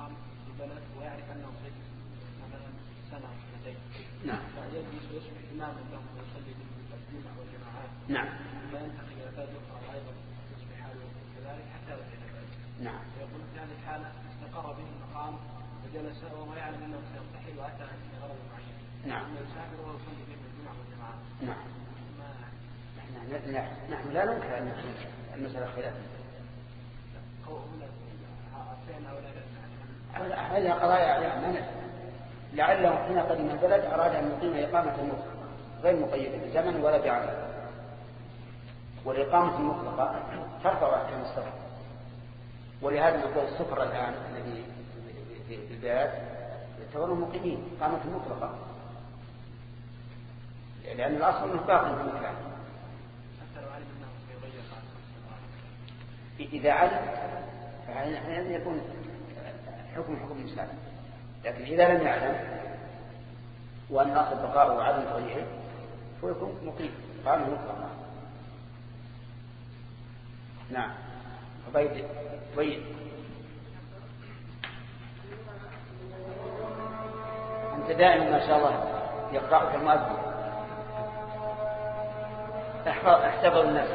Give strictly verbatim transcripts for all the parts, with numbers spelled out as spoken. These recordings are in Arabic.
يقام في بلد ويعرف أنه صدق مثلا سنة أو سنتين. نعم. فيجلس ويصبح إماما لهم ويصلي بالجمعة والجماعات. نعم. فينتقل إلى بلد أخرى وأيضا يصبح حاله كذلك حتى يرجع إلى بلد. نعم. فيقول في هذه الحالة استقر به المقام وجلس وهو يعلم أنه سيرتحل وأتى لغرض معين. نعم. ثم يسافر ويصلي بهم الجمعة والجماعات. نعم. نحن لا ننكر أن المسألة خلاف. هذا قضايا يعني لعله حين قدم البلد أراد أن يقيم إقامة مطلقة غير مقيدة بزمن ولا بعمل. والإقامة المطلقة ترفع أحكام السفر. ولهذا نقول السفر الآن الذي في البلاد يعتبروا مقيمين إقامة مطلقة، لأن الأصل أنه باقي في المكان. إذا علم فأحيانا يكون حكم حكم الإسلام، لكن إذا لم يعلم وأن أصل بقاءه وعدم تغييره فيكون مقيم قام مطلقا. نعم. طيب طيب أنت دائما ما شاء الله يقرأك المؤذن. احتفظ الناس.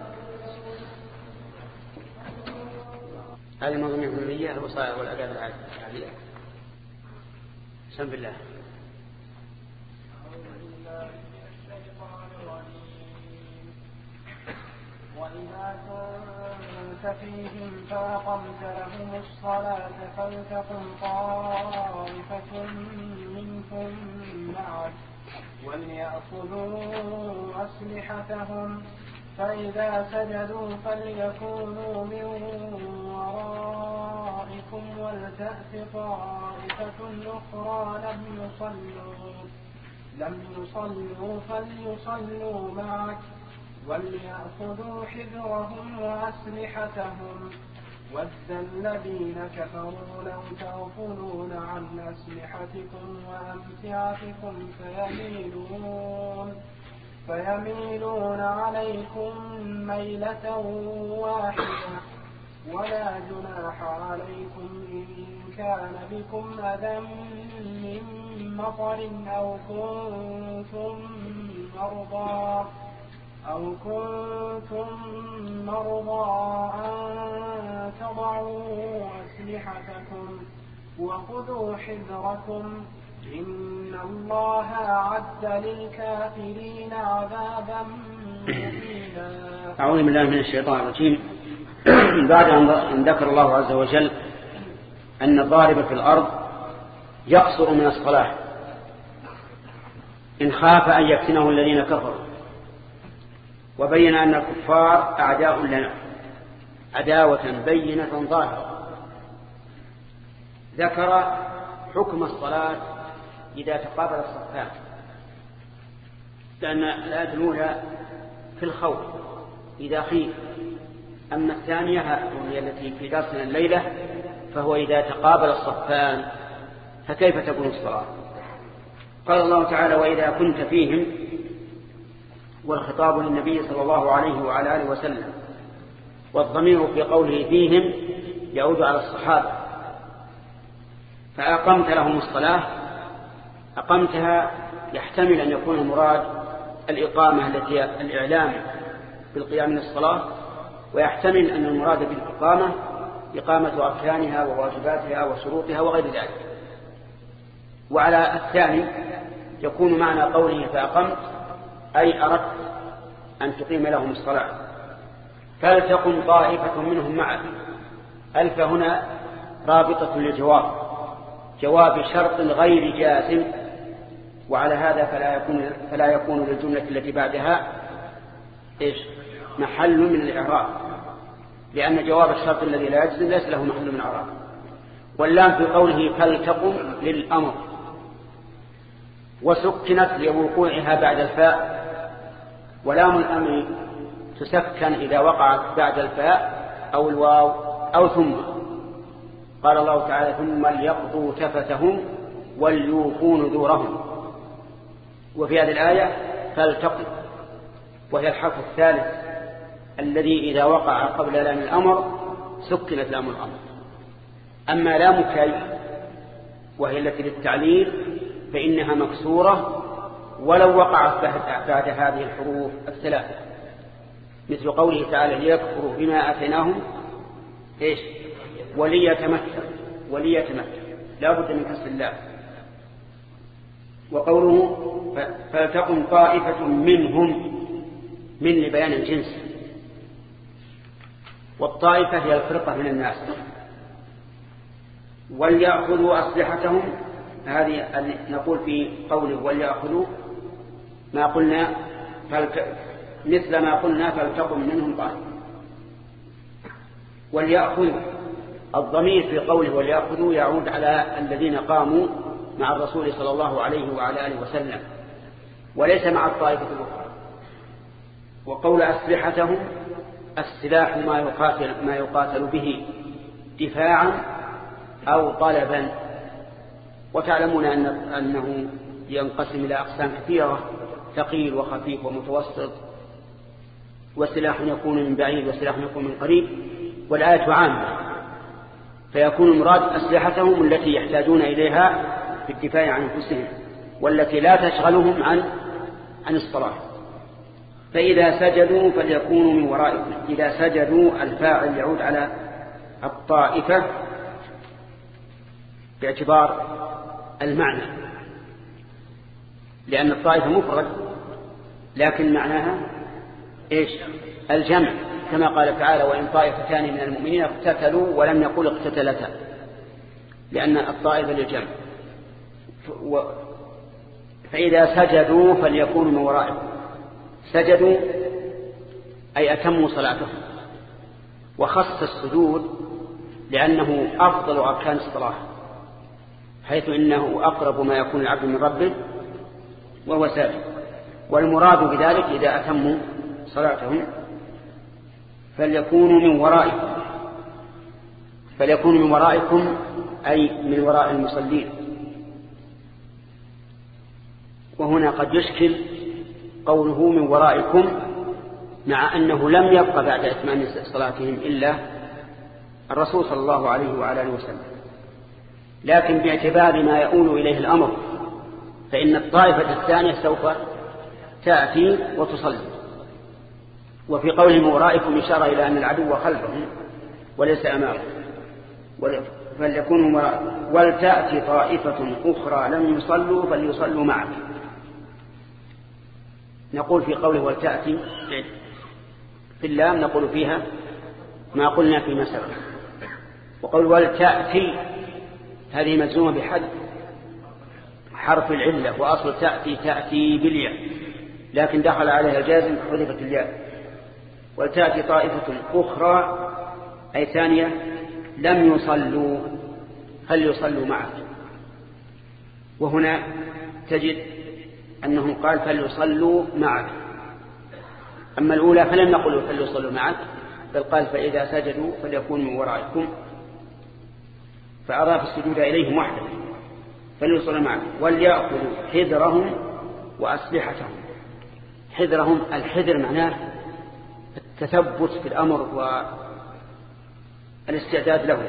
هذه المنظومة الهمية الوصايا والآداب العادية. بسم الله. وإذا كنت فيهم فأقمت لهم الصلاة فلتقم طائفة منهم معك وليأخذوا أسلحتهم فإذا سجدوا فليكونوا من ورائكم ولتأت طائفة أخرى لم يصلوا لم يصلوا فليصلوا معك وليأخذوا حذرهم وأسلحتهم ود الذين كفروا لو تغفلون عن أسلحتكم وأمتعتكم فيميلون فيميلون عليكم ميلة واحدة ولا جناح عليكم إن كان بكم أذى من مطر أو كنتم مرضى أو كنتم مرضى أن تضعوا أسلحتكم وخذوا حذركم إن الله أعد للكافرين عذابا مهينا. أعوذ بالله من الشيطان الرجيم. بعد أن ذكر الله عز وجل أن الضارب في الأرض يقصر من الصلاة إن خاف أن يفتنه الذين كفروا، وبين أن الكفار أعداء لنا عداوة بينة ظاهرة، ذكر حكم الصلاة إذا تقابل الصفان، لأن الآية الأولى في الخوف إذا خيف، أما الثانية وهي التي في درسنا الليلة فهو إذا تقابل الصفان فكيف تكون الصلاة. قال الله تعالى وإذا كنت فيهم، والخطاب للنبي صلى الله عليه وعلى آله وسلم، والضمير في قوله فيهم يعود على الصحابة. فأقمت لهم الصلاة، أقمتها يحتمل أن يكون المراد الإقامة التي الإعلام بالقيام من الصلاة، ويحتمل أن المراد بالإقامة إقامة أركانها وواجباتها وشروطها وغير ذلك. وعلى الثاني يكون معنى قوله فأقمت أي أردت أن تقيم لهم الصلاة. فلتقم طائفة منهم معك، ألف هنا رابطة للجواب، جواب شرط غير جازم، وعلى هذا فلا يكون, فلا يكون للجملة التي بعدها إيش محل من الإعراب، لأن جواب الشرط الذي لا يجزم ليس له محل من الإعراب. واللام في قوله فلتقم للأمر، وسكنت لوقوعها بعد الفاء، ولام الأمر تسكن إذا وقعت بعد الفاء أو الواو أو ثم. قال الله تعالى ثم ليقضوا تفتهم وليوفوا نذورهم. وفي هذه الآية فلتقم، وهي الحرف الثالث الذي إذا وقع قبل لام الأمر سكنت لام الأمر. أما لام كي وهي التي للتعليل فإنها مكسورة ولو وقعت بعد هذه الحروف الثلاثة، مثل قوله تعالى ليكفروا بما آتيناهم إيش وليتمتع وليتمتع لا بد من كسر اللام. وقوله فلتكن طائفة منهم من لبيان الجنس، والطائفة هي الفرقة من الناس. وليأخذوا أسلحتهم، هذه نقول في قوله وليأخذوا ما قلنا فلت... مثل ما قلنا فلتكن منهم طائفة. وليأخذوا الضمير في قوله وليأخذوا يعود على الذين قاموا مع الرسول صلى الله عليه وعلى آله وسلم، وليس مع الطائفة الأخرى. وقول أسلحتهم السلاح ما يقاتل, ما يقاتل به دفاعا أو طلبا. وتعلمون أن أنه ينقسم إلى أقسام كثيرة، ثقيل وخفيف ومتوسط، وسلاح يكون من بعيد وسلاح يكون من قريب، والآية عامة، فيكون المراد أسلحتهم التي يحتاجون إليها في الدفاع عن أنفسهم والتي لا تشغلهم عن عن الصلاة. فإذا سجدوا فليكونوا من ورائكم. إذا سجدوا الفاعل يعود على الطائفة باعتبار المعنى، لأن الطائفة مفرد لكن معناها إيش الجمع، كما قال تعالى وإن طائفتان من المؤمنين اقتتلوا ولم يقل اقتتلتا، لأن الطائفة للجمع. فإذا سجدوا فليكونوا من ورائكم. سجدوا أي أتموا صلاتهم، وخص السجود لأنه أفضل أركان الصلاة، حيث إنه أقرب ما يكون العبد من ربه وهو ساجد. والمراد بذلك إذا أتموا صلاتهم فليكونوا من ورائكم. فليكونوا من ورائكم أي من وراء المصلين. وهنا قد يشكل قوله من ورائكم مع أنه لم يبقى بعد إتمام صلاتهم إلا الرسول صلى الله عليه وعلى آله وسلم، لكن باعتبار ما يؤول إليه الأمر فإن الطائفة الثانية سوف تأتي وتصلي. وفي قوله من ورائكم إشارة إلى أن العدو خلفهم وليس أمامهم، فليكونوا وراءكم. ولتأتي طائفة أخرى لم يصلوا فليصلوا معك. نقول في قوله ولتأتي في اللام نقول فيها ما قلنا فيما سبق. وقول ولتأتي هذه مجزومة بحد حرف العلة، وأصل تأتي تأتي بالياء، لكن دخل عليها الجازم حذفت الياء. ولتأتي طائفة أخرى أي ثانية لم يصلوا فليصلوا معك. وهنا تجد أنه قال فليصلوا معك، أما الأولى فلم نقل فليصلوا معك، بل قال فإذا سجدوا فليكونوا من ورائكم، فأضاف السجود إليهم وحده فليصلوا معك. وليأخذوا حذرهم وأسلحتهم. حذرهم الحذر معناه التثبت في الأمر والاستعداد له.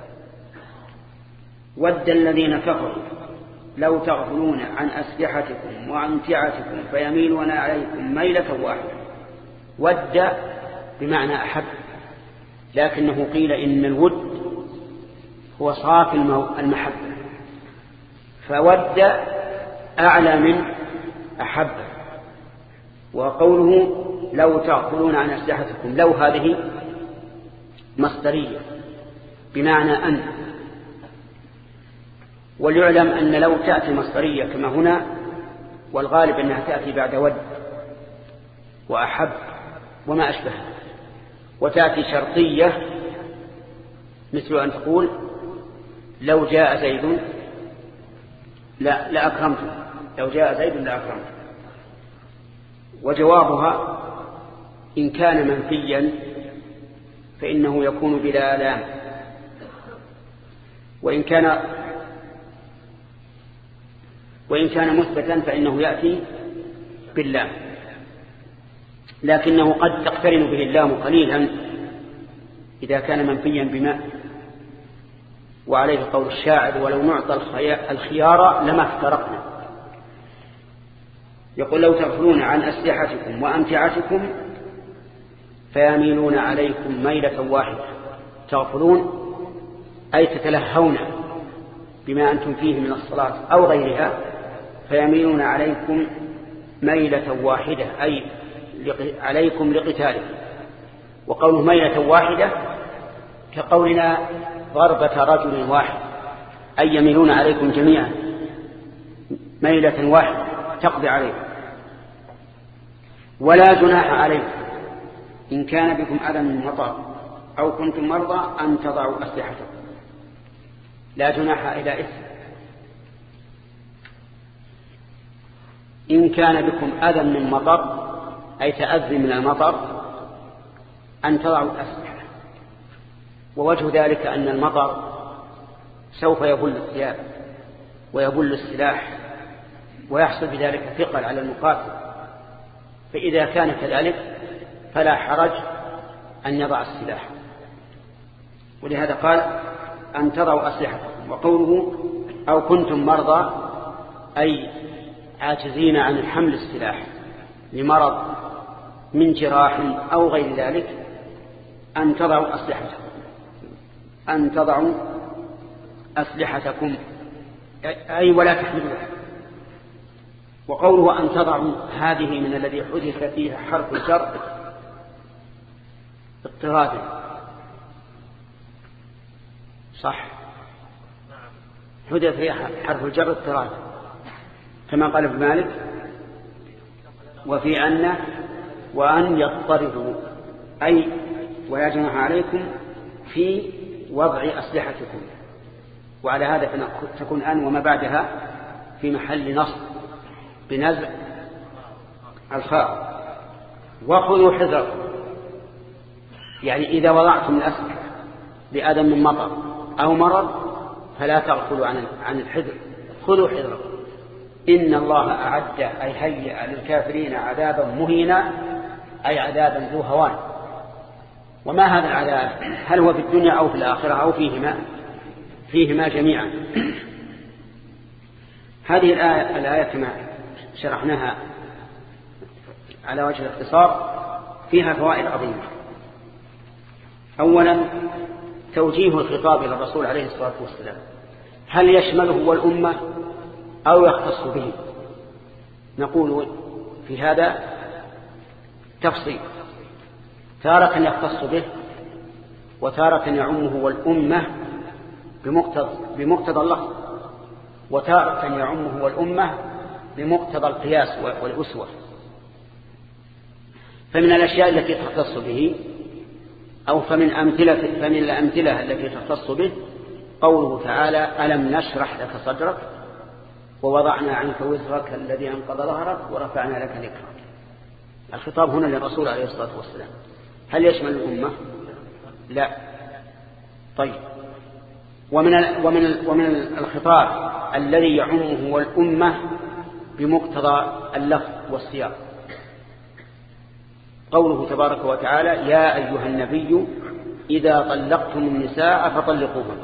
ود الذين كفروا لو تغفلون عن أسلحتكم وأمتعتكم فيميلون عليكم ميلة واحدة. ود بمعنى أحب، لكنه قيل إن الود هو صافي المحبة، فود أعلى من أحب. وقوله لو تغفلون عن أسلحتكم، لو هذه مصدرية بمعنى أن. وليعلم أن لو تأتي مصدرية كما هنا، والغالب أنها تأتي بعد ود وأحب وما أشبه. وتأتي شرطية مثل أن تقول لو جاء زيد لا لأكرمته، لو جاء زيد لأكرمته. وجوابها إن كان منفيا فإنه يكون بلا لام، وإن كان وإن كان مثبتا فإنه يأتي باللام، لكنه قد تقترن به اللام قليلا إذا كان منفيا بما وعليه قول الشاعر ولو نعطى الخيار لما افترقنا. يقول لو تغفلون عن أسلحتكم وأمتعتكم فيميلون عليكم ميلة واحدة. تغفلون أي تتلهون بما أنتم فيه من الصلاة أو غيرها، فيميلون عليكم ميلة واحدة أي عليكم لقتالكم. وقوله ميلة واحدة كقولنا ضربة رجل واحد، أي يميلون عليكم جميعا ميلة واحدة تقضي عليكم. ولا جناح عليكم إن كان بكم أذى من مطر أو كنتم مرضى أن تضعوا أسلحتكم. لا جناح إلى إثم. إن كان بكم أذى من مطر أي تأذي من المطر أن تضعوا الأسلحة. ووجه ذلك أن المطر سوف يبل الثياب ويبل السلاح ويحصل بذلك ثقل على المقاتل، فإذا كان كذلك فلا حرج أن يضع السلاح. ولهذا قال أن تضعوا أسلحتكم. وقوله أو كنتم مرضى أي عاجزين عن حمل السلاح لمرض من جراح أو غير ذلك أن تضعوا أسلحتكم أن تضعوا أسلحتكم أي ولا تحملوها. وقوله أن تضعوا هذه من الذي حدث فيها حرف الجر اضطراد صح، حدث فيها حرف الجر اضطراد كما قال ابن مالك وفي أن وأن يضطردوا أي ولا جناح عليكم في وضع أسلحتكم. وعلى هذا تكون أن وما بعدها في محل نصب بنزع الخاء. وخذوا حذركم يعني إذا وضعتم الأسلحة بأذى من مطر أو مرض فلا تغفلوا عن عن الحذر. خذوا حذركم إن الله أعد أي هيئ للكافرين عذابا مهينا أي عذابا ذو هوان. وما هذا العذاب؟ هل هو في الدنيا أو في الآخرة أو فيهما؟ فيهما جميعا. هذه الآية, الآية كما شرحناها على وجه الاختصار فيها فوائد عظيمة. أولا توجيه الخطاب إلى الرسول عليه الصلاة والسلام، هل يشمله والأمة أو يختص به؟ نقول في هذا تفصيل، تارة يختص به وتارة يعمه والأمة بمقتضى بمقتضى اللفظ، وتارة يعمه والأمة بمقتضى القياس والأسوة. فمن الأشياء التي تختص به أو فمن أمثلة فمن الأمثلة التي تختص به قوله تعالى ألم نشرح لك صدرك ووضعنا عنك وزرك الذي أنقض ظهرك ورفعنا لك ذكرك. الخطاب هنا للرسول عليه الصلاة والسلام. هل يشمل الأمة؟ لا. طيب ومن ومن ومن الخطاب الذي يعمه والأمة بمقتضى اللفظ والسياق قوله تبارك وتعالى يا أيها النبي إذا طلقتم النساء فطلقوهن،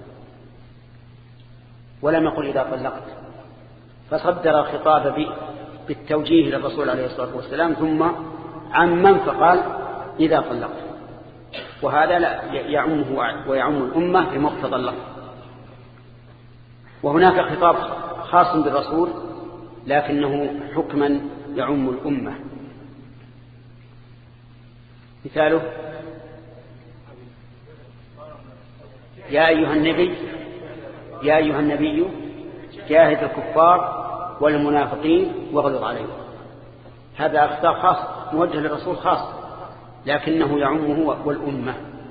ولم يقل إذا طلقت، فصدر الخطاب بالتوجيه للرسول عليه الصلاة والسلام ثم عمم فقال إذا طلقت، وهذا لا يعمه ويعم الأمة بمقتضى اللفظ. وهناك خطاب خاص بالرسول لكنه حكما يعم الأمة. مثاله يا أيها النبي يا أيها النبي جاهد الكفار والمنافقين واغلظ عليهم. هذا خطاب خاص موجه للرسول خاص لكنه يعمه والأمة.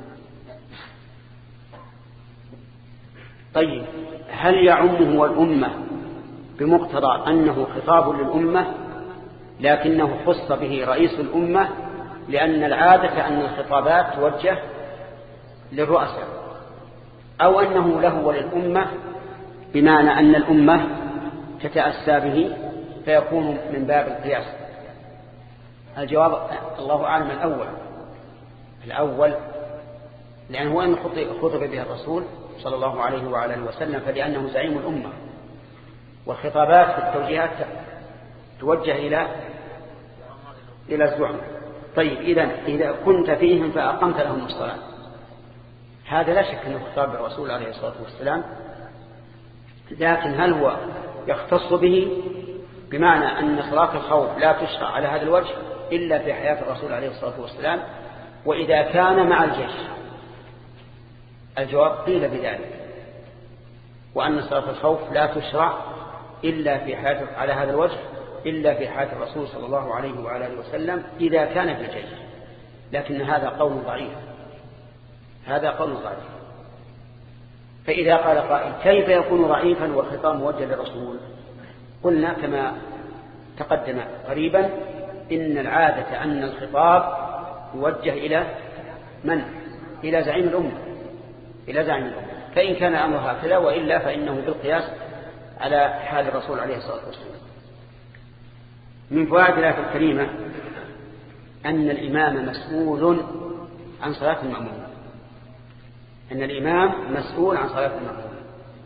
طيب هل يعمه والأمة بمقتضى أنه خطاب للأمة لكنه خص به رئيس الأمة لأن العادة أن الخطابات توجه للرؤساء، أو أنه له وللأمة بمعنى أن الأمة تتأسى به فيكون من باب القياس؟ الجواب الله أعلم الأول الأول لأنه وإن خطب به الرسول صلى الله عليه وعلى اله وسلم فلأنه زعيم الأمة، والخطابات في التوجيهات توجه إلى إلى الزعماء. طيب إذن إذا كنت فيهم فأقمت لهم الصلاة، هذا لا شك أنه خطاب الرسول عليه الصلاة والسلام، لكن هل هو يختص به بمعنى أن صلاة الخوف لا تشرع على هذا الوجه إلا في حياة الرسول عليه الصلاة والسلام وإذا كان مع الجيش؟ الجواب قيل بذلك، وأن صلاة الخوف لا تشرع إلا في حياة على هذا الوجه إلا في حياة الرسول صلى الله عليه وعلى اله وسلم إذا كان في الجيش، لكن هذا قول ضعيف، هذا قول ضعيف. فإذا قال قائل كيف يكون ضعيفا والخطاب موجه للرسول؟ قلنا كما تقدم قريبا إن العادة أن الخطاب يوجه إلى من؟ إلى زعيم الأمة، إلى زعيم الأمة، فإن كان أمر هكذا، وإلا فإنه بالقياس على حال الرسول عليه الصلاة والسلام. من فوائد الآية الكريمة أن الإمام مسؤول عن صلاة المأمومين، أن الإمام مسؤول عن صلاة المأمومين.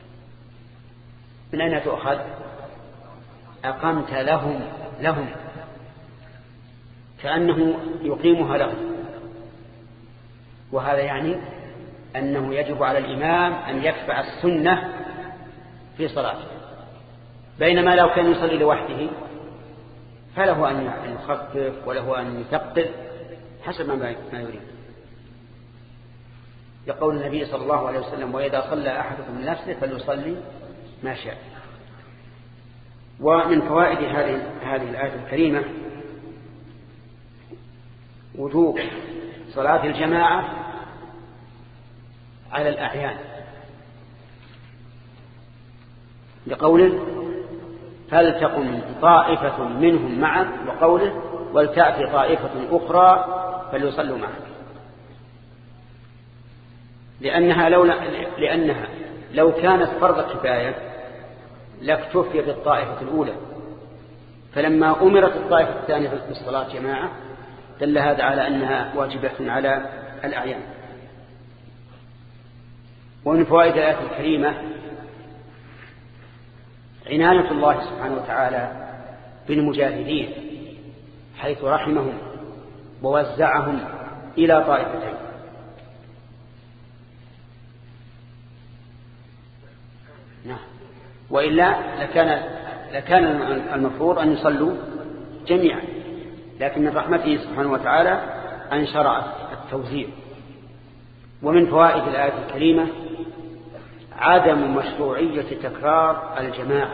من أين تؤخذ؟ أقمت لهم لهم كأنه يقيمها لهم، وهذا يعني أنه يجب على الإمام أن يكفع السنة في صلاته، بينما لو كان يصلي لوحده فله أن يخفف وله أن يثقل حسب ما يريد، يقول النبي صلى الله عليه وسلم وإذا صلى أحدكم من نفسه فليصلي ما شاء. ومن فوائد هذه هذه الآية الكريمة وجوب صلاة الجماعة على الأعيان، لقوله فلتقم طائفة منهم معك، وقوله ولتأتي طائفة أخرى فليصلوا معك، لأنها لو لأنها لو كانت فرض كفاية لاكتفي بالطائفة الأولى، فلما أمرت الطائفة الثانية بالصلاة جماعة دل هذا على أنها واجبة على الأعيان. ومن فوائد الآية الكريمة عناية الله سبحانه وتعالى بالمجاهدين حيث رحمهم ووزعهم إلى طائفتين. نعم، وإلا لكان لكان المفروض أن يصلوا جميعا، لكن من رحمته سبحانه وتعالى أن شرع التوزيع. ومن فوائد الآية الكريمة عدم مشروعية تكرار الجماعة.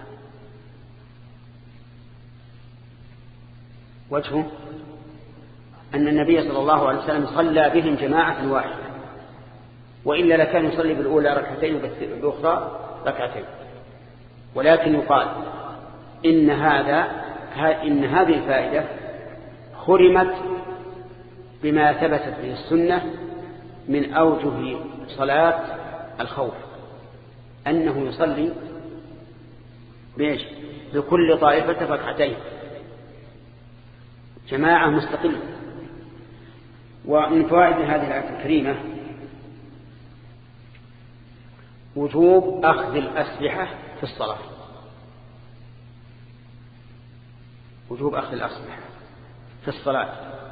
وجهه أن النبي صلى الله عليه وسلم صلى بهم جماعة واحدة، وإلا لكان يصلي بالأولى ركعتين وبالأخرى ركعتين. ولكن يقال إن هذا إن هذه الفائدة خرمت بما ثبتت به السنة من أوجه صلاة الخوف، أنه يصلي بإيش؟ بكل طائفة ركعتين جماعة مستقلة. ومن فوائد هذه الآية الكريمة وجوب أخذ الأسلحة في الصلاة، وجوب أخذ الأسلحة في الصلاة،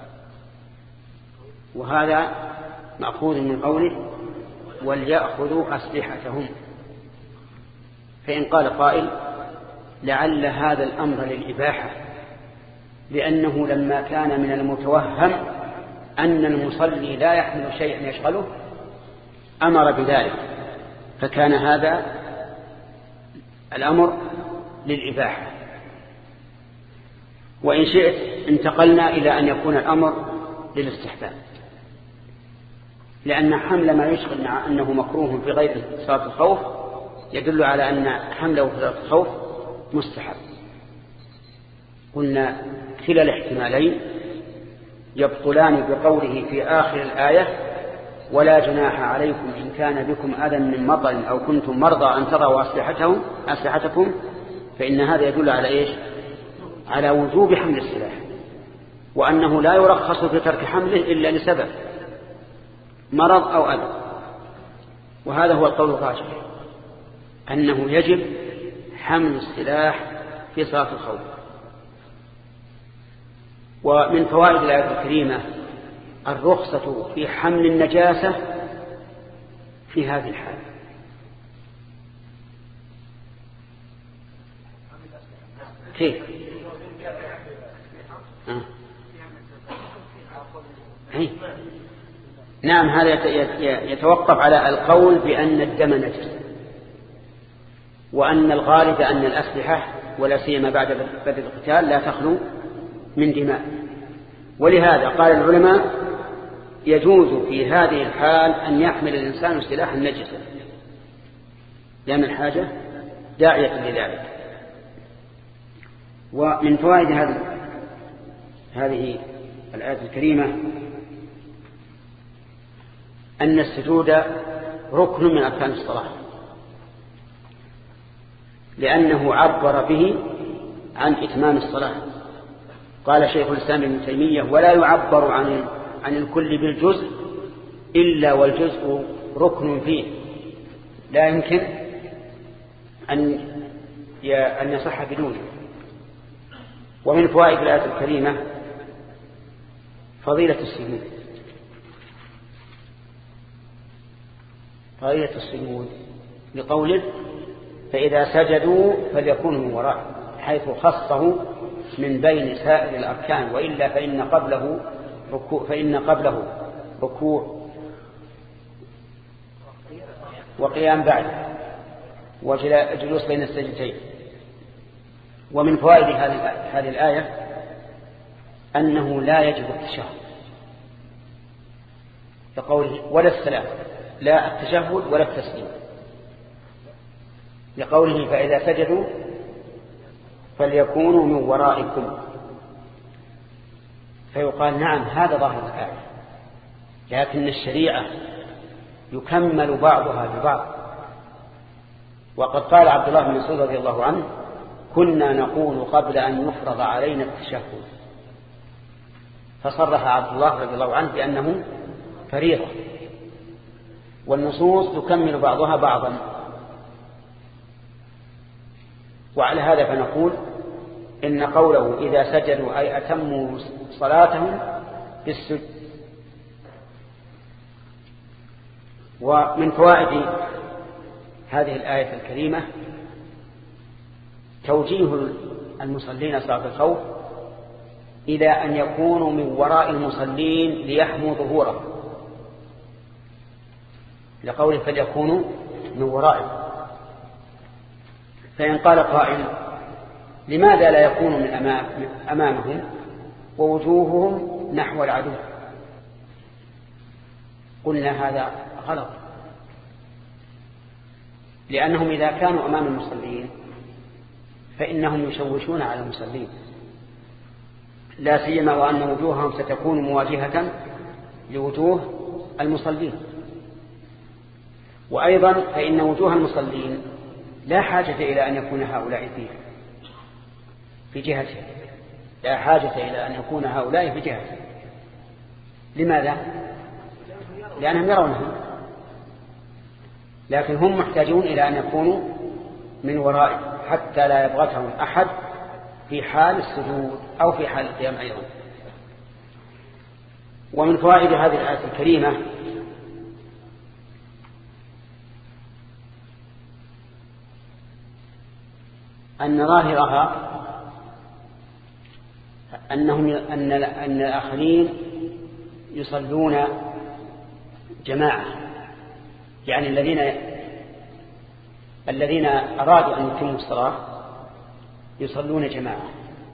وهذا مأخوذ من قوله وليأخذوا أسلحتهم. فإن قال قائل لعل هذا الأمر للإباحة، لأنه لما كان من المتوهم أن المصلي لا يحمل شيئا يشغله أمر بذلك، فكان هذا الأمر للإباحة. وإن شئت انتقلنا إلى أن يكون الأمر للاستحباب، لأن حمل ما يشغل مع أنه مكروه في غير صلاة الخوف يدل على أن حمله في صلاة الخوف مستحب. قلنا كلا الاحتمالين يبطلان بقوله في آخر الآية ولا جناح عليكم إن كان بكم أذى من مطر أو كنتم مرضى أن تضعوا أسلحتهم أسلحتكم، فإن هذا يدل على إيش؟ على وجوب حمل السلاح، وأنه لا يرخص في ترك حمله إلا لسبب، مرض أو أذى. وهذا هو القول الراجح، أنه يجب حمل السلاح في صلاة الخوف. ومن فوائد الآية الكريمة الرخصة في حمل النجاسة في هذه الحالة. كيف؟ آه. هي. نعم، هذا يتوقف على القول بأن الدم نجس، وأن الغالب أن الأسلحة ولا سيما بعد بدء القتال لا تخلو من دماء. ولهذا قال العلماء يجوز في هذه الحال أن يحمل الإنسان سلاحا نجسا لأن الحاجة داعية لذلك. ومن فوائد هذه هذه الآية الكريمة أن السجود ركن من أركان الصلاة، لأنه عبر به عن إتمام الصلاة. قال شيخ الإسلام ابن تيمية: ولا يعبر عن عن الكل بالجزء إلا والجزء ركن فيه، لا يمكن أن أن يصح بدونه. ومن فوائد الآية الكريمة فضيلة السجود. فضيلة السجود لقوله: فإذا سجدوا فليكونوا من وراء، حيث خصه من بين سائر الأركان، وإلا فإن قبله ركوع فإن قبله ركوع وقيام بعد وجلوس بين السجدتين. ومن فوائد هذه الآية أنه لا يجب التشهد، لقوله: ولا السلام، لا التشهد ولا التسليم، لقوله: فإذا سجدوا فليكونوا من ورائكم. فيقال: نعم، هذا ظاهر الآية، لكن الشريعة يكمل بعضها ببعض. وقد قال عبد الله بن مسعود رضي الله عنه: كنا نقول قبل أن يفرض علينا التشهد، فصرح عبد الله رضي الله عنه بأنه فريضة، والنصوص تكمل بعضها بعضا. وعلى هذا فنقول إن قوله إذا سجدوا أي أتموا صلاتهم بالسجد. ومن فوائد هذه الآية الكريمة توجيه المصلين صلاة الخوف إلى أن يكونوا من وراء المصلين ليحموا ظهوره، لقوله: فليكونوا من ورائهم. فإن قال قائل: لماذا لا يكونوا من أمامهم ووجوههم نحو العدو؟ قلنا هذا غلط، لأنهم إذا كانوا أمام المصلين فإنهم يشوشون على المصلين، لا سيما وأن وجوههم ستكون مواجهة لوجوه المصلين. وأيضا فإن وجوه المصلين لا حاجة إلى أن يكون هؤلاء فيه في جهته، لا حاجة إلى أن يكون هؤلاء في جهته. لماذا؟ لأنهم يرونهم، لكن هم محتاجون إلى أن يكونوا من ورائه حتى لا يضغطهم أحد في حال السجود أو في حال القيام أيضا. ومن فوائد هذه الآية الكريمة أن ظاهرها أنهم أن أن الآخرين يصلون جماعة، يعني الذين الذين أرادوا أن يتموا الصلاة يصلون جماعة،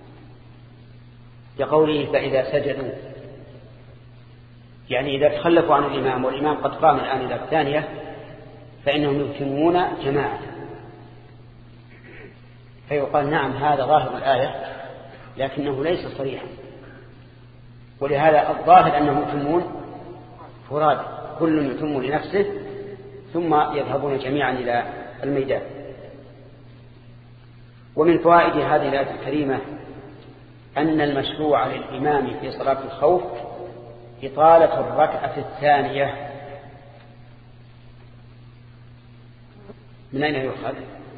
لقوله: فإذا سجدوا، يعني إذا تخلفوا عن الإمام والإمام قد قام الآن إلى الثانية فإنهم يتمون جماعة. فيقال: نعم، هذا ظاهر الآية لكنه ليس صريحا، ولهذا الظاهر أنهم يتمون فراد، كل يتم لنفسه ثم يذهبون جميعا إلى الميدان. ومن فوائد هذه الآية الكريمة أن المشروع للإمام في صلاة الخوف إطالة الركعة الثانية من أين يؤخذ؟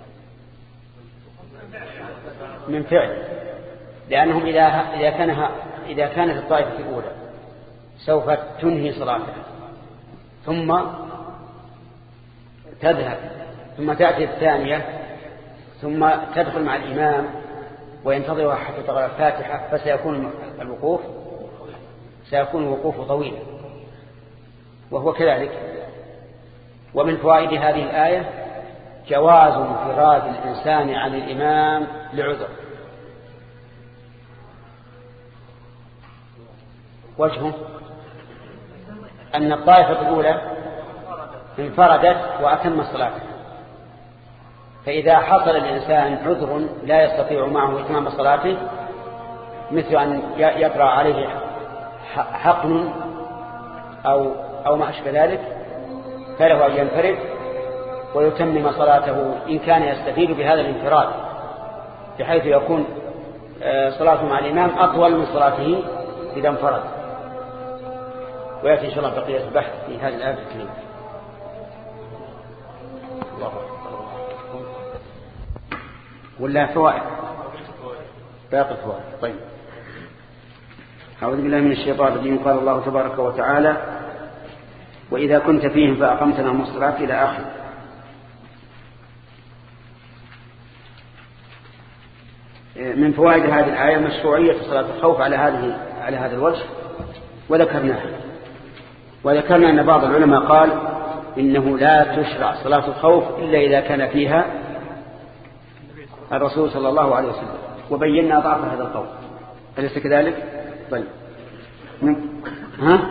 من فعل، لأنهم إذا إذا كان إذا كانت الطائفة الأولى سوف تنهي صلاتها ثم تذهب ثم تأتي الثانية ثم تدخل مع الإمام وينتظرها حتى تقرأ الفاتحة، فسيكون الوقوف سيكون الوقوف طويلا، وهو كذلك. ومن فوائد هذه الآية جواز انفراد الإنسان عن الإمام لعذر. وجهه أن الطائفة الأولى انفردت وأتم الصلاة، فإذا حصل الإنسان عذر لا يستطيع معه إتمام صلاته، مثل أن يطرأ عليه حقن أو أو ما أشبه ذلك، فله أن ينفرد ويتمم صلاته إن كان يستفيد بهذا الانفراد، بحيث يكون صلاته مع الإمام أطول من صلاته إذا انفرد. ويأتي إن شاء الله بقية البحث في هذه الآية الكريمة. ولا فوائد باقي فوائد. طيب، أعوذ بالله من الشيطان الرجيم. قال الله تبارك وتعالى: وإذا كنت فيهم فأقمت لهم الصلاة إلى آخر. من فوائد هذه الآية مشروعية صلاة الخوف على هذه على هذا الوجه، وذكرناها وذكرنا أن بعض العلماء قال إنه لا تشرع صلاة الخوف إلا إذا كان فيها الرسول صلى الله عليه وسلم، وبينا ضعف هذا القول. أليس كذلك؟ طيب، من... ها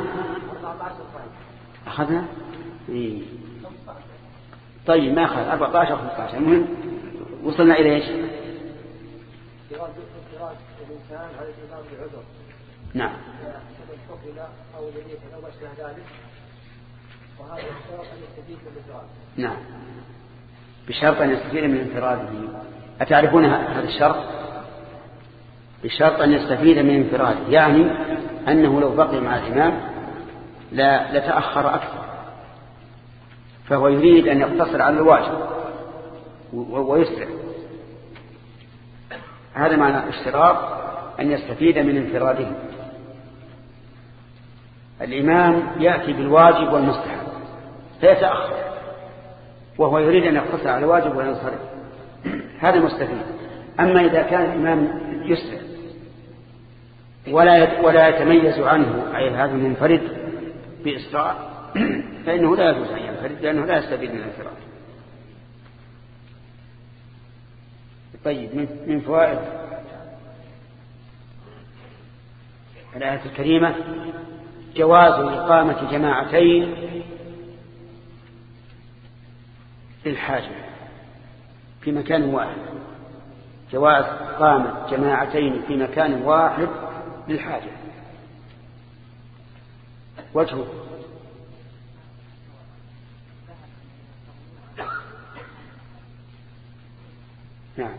أخذنا إيه؟ طيب، ما أخذ أربعة عشر خمسة عشر. المهم وصلنا إلى إيش؟ الإنسان على الإمام بعذر. نعم. أو أو أشبه ذلك، وهذا الشرط أن يستفيد من الانفراد. نعم، بشرط أن يستفيد من انفراده. أتعرفون هذا الشرط؟ بشرط أن يستفيد من انفراده، يعني أنه لو بقي مع الإمام لا لتأخر أكثر، فهو يريد أن يقتصر على الواجب ويسرع. هذا معنى اشتراط أن يستفيد من انفراده. الإمام يأتي بالواجب والمستحب فيتأخر، وهو يريد أن يقتصر على الواجب وينصرف، هذا مستفيد. أما إذا كان الإمام يسرع ولا ولا يتميز عنه أي هذا المنفرد بإسراع، فإنه لا يجوز أن ينفرد، لأنه لا يستفيد من الانفراد. طيب، من فوائد الآية الكريمة جواز إقامة جماعتين للحاجة في مكان واحد. جواز إقامة جماعتين في مكان واحد للحاجة. وجهه نعم.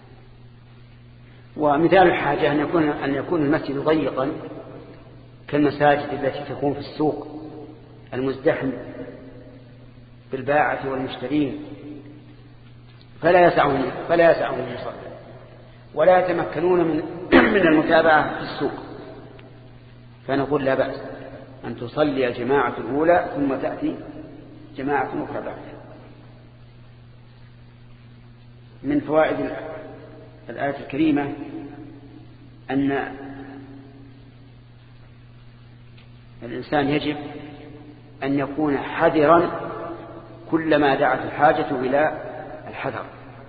ومثال الحاجة أن يكون أن يكون المسجد ضيقا كالمساجد التي تكون في السوق المزدحم بالباعة والمشترين، فلا يسعهم فلا يسعهم المصلى ولا يتمكنون من من المتابعة في السوق، فنقول لا بأس أن تصلي الجماعة الأولى ثم تأتي جماعة أخرى بعدها. من فوائد الآية الكريمة أن الإنسان يجب أن يكون حذرا كلما دعت الحاجة إلى الحذر.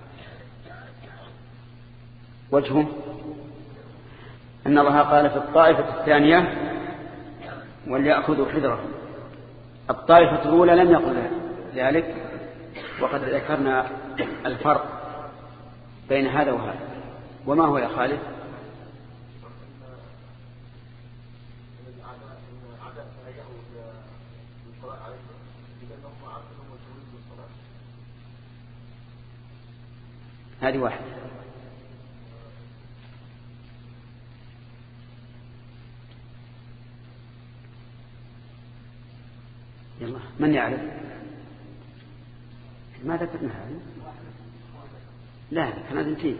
وجهه أن الله قال في الطائفة الثانية وليأخذوا حذرهم. الطائفة الأولى لم يقل ذلك، وقد ذكرنا الفرق بين هذا وهذا. وما هو يا خالد؟ هذه واحدة. يلا، من يعرف؟ ما ذكرنا هذا؟ لا كان هذا فيه.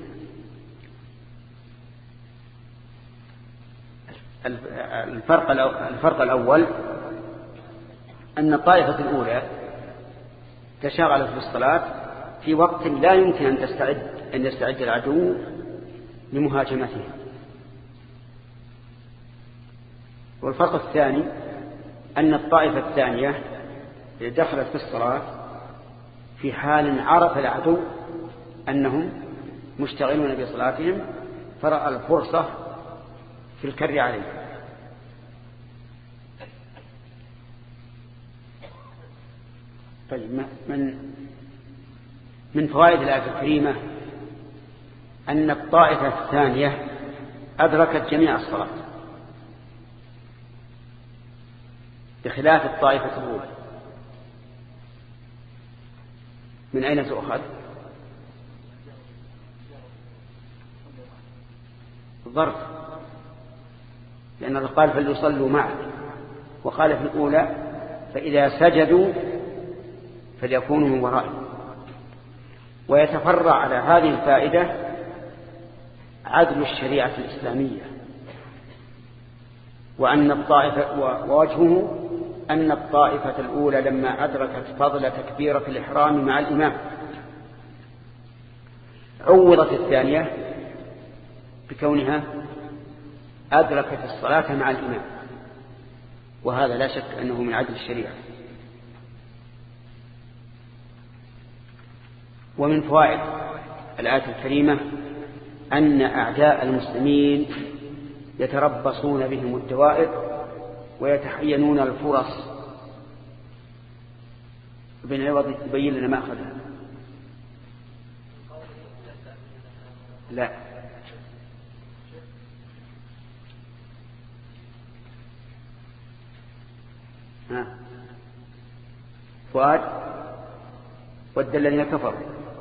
الفرق الفرق الأول أن الطائفة الأولى تشاغلت بالصلاة في وقت لا يمكن أن تستعد أن يستعد العدو لمهاجمته. والفرق الثاني أن الطائفة الثانية دخلت في الصلاة في حال عرف العدو أنهم مشتغلون بصلاتهم فرأى الفرصة في الكر عليه. طيب من من فوائد الآية الكريمة أن الطائفة الثانية أدركت جميع الصلاة بخلاف الطائفة الأولى. من أين تؤخذ؟ الظرف، لأنه قال فليصلوا معك، وقال في الأولى فإذا سجدوا فليكونوا من ورائهم. ويتفرع على هذه الفائدة عدل الشريعة الإسلامية، وأن الطائفة ووجهه أن الطائفة الأولى لما أدركت فضل تكبيرة الإحرام مع الإمام عوضت الثانية بكونها أدركت الصلاة مع الإمام، وهذا لا شك أنه من عدل الشريعة. ومن فوائد الآية الكريمة أن أعداء المسلمين يتربصون بهم الدوائر ويتحينون الفرص. ابن عوض يبين لنا ما أخذها. لا ها فؤاد ود الذين كفروا.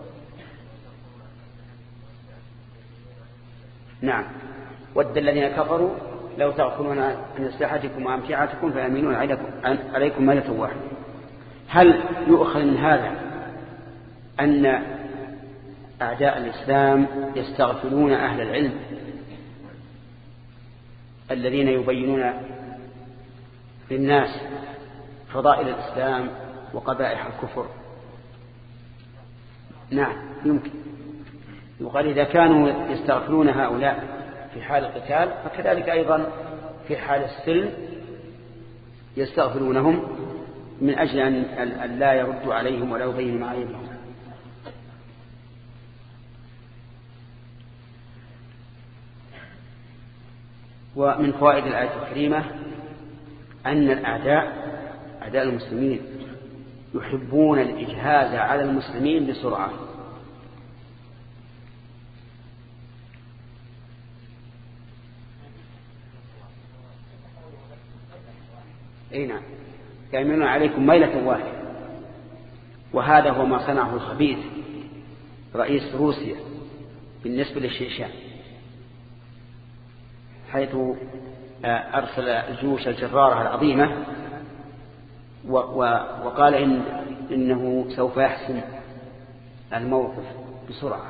نعم ود الذين كفروا لو تأخذون عن أسلحتكم وأمتعتكم فيميلون عليكم ميلة واحدة. هل يؤخذ من هذا أن أعداء الإسلام يستغفلون أهل العلم الذين يبينون للناس فضائل الإسلام وقبائح الكفر؟ نعم يمكن. وقال إذا كانوا يستغفلون هؤلاء في حال القتال فكذلك أيضا في حال السلم يستغفلونهم من أجل أن لا يردوا عليهم ولا يبينوا معايبهم. ومن فوائد الآية الكريمة أن الأعداء أعداء المسلمين يحبون الإجهاز على المسلمين بسرعة. أي نعم يأمنون عليكم ميلة واحدة. وهذا هو ما صنعه الخبيث رئيس روسيا بالنسبة للشيشان، حيث أرسل الجيوش الجرارة العظيمة وقال إن إنه سوف يحسم الموقف بسرعة.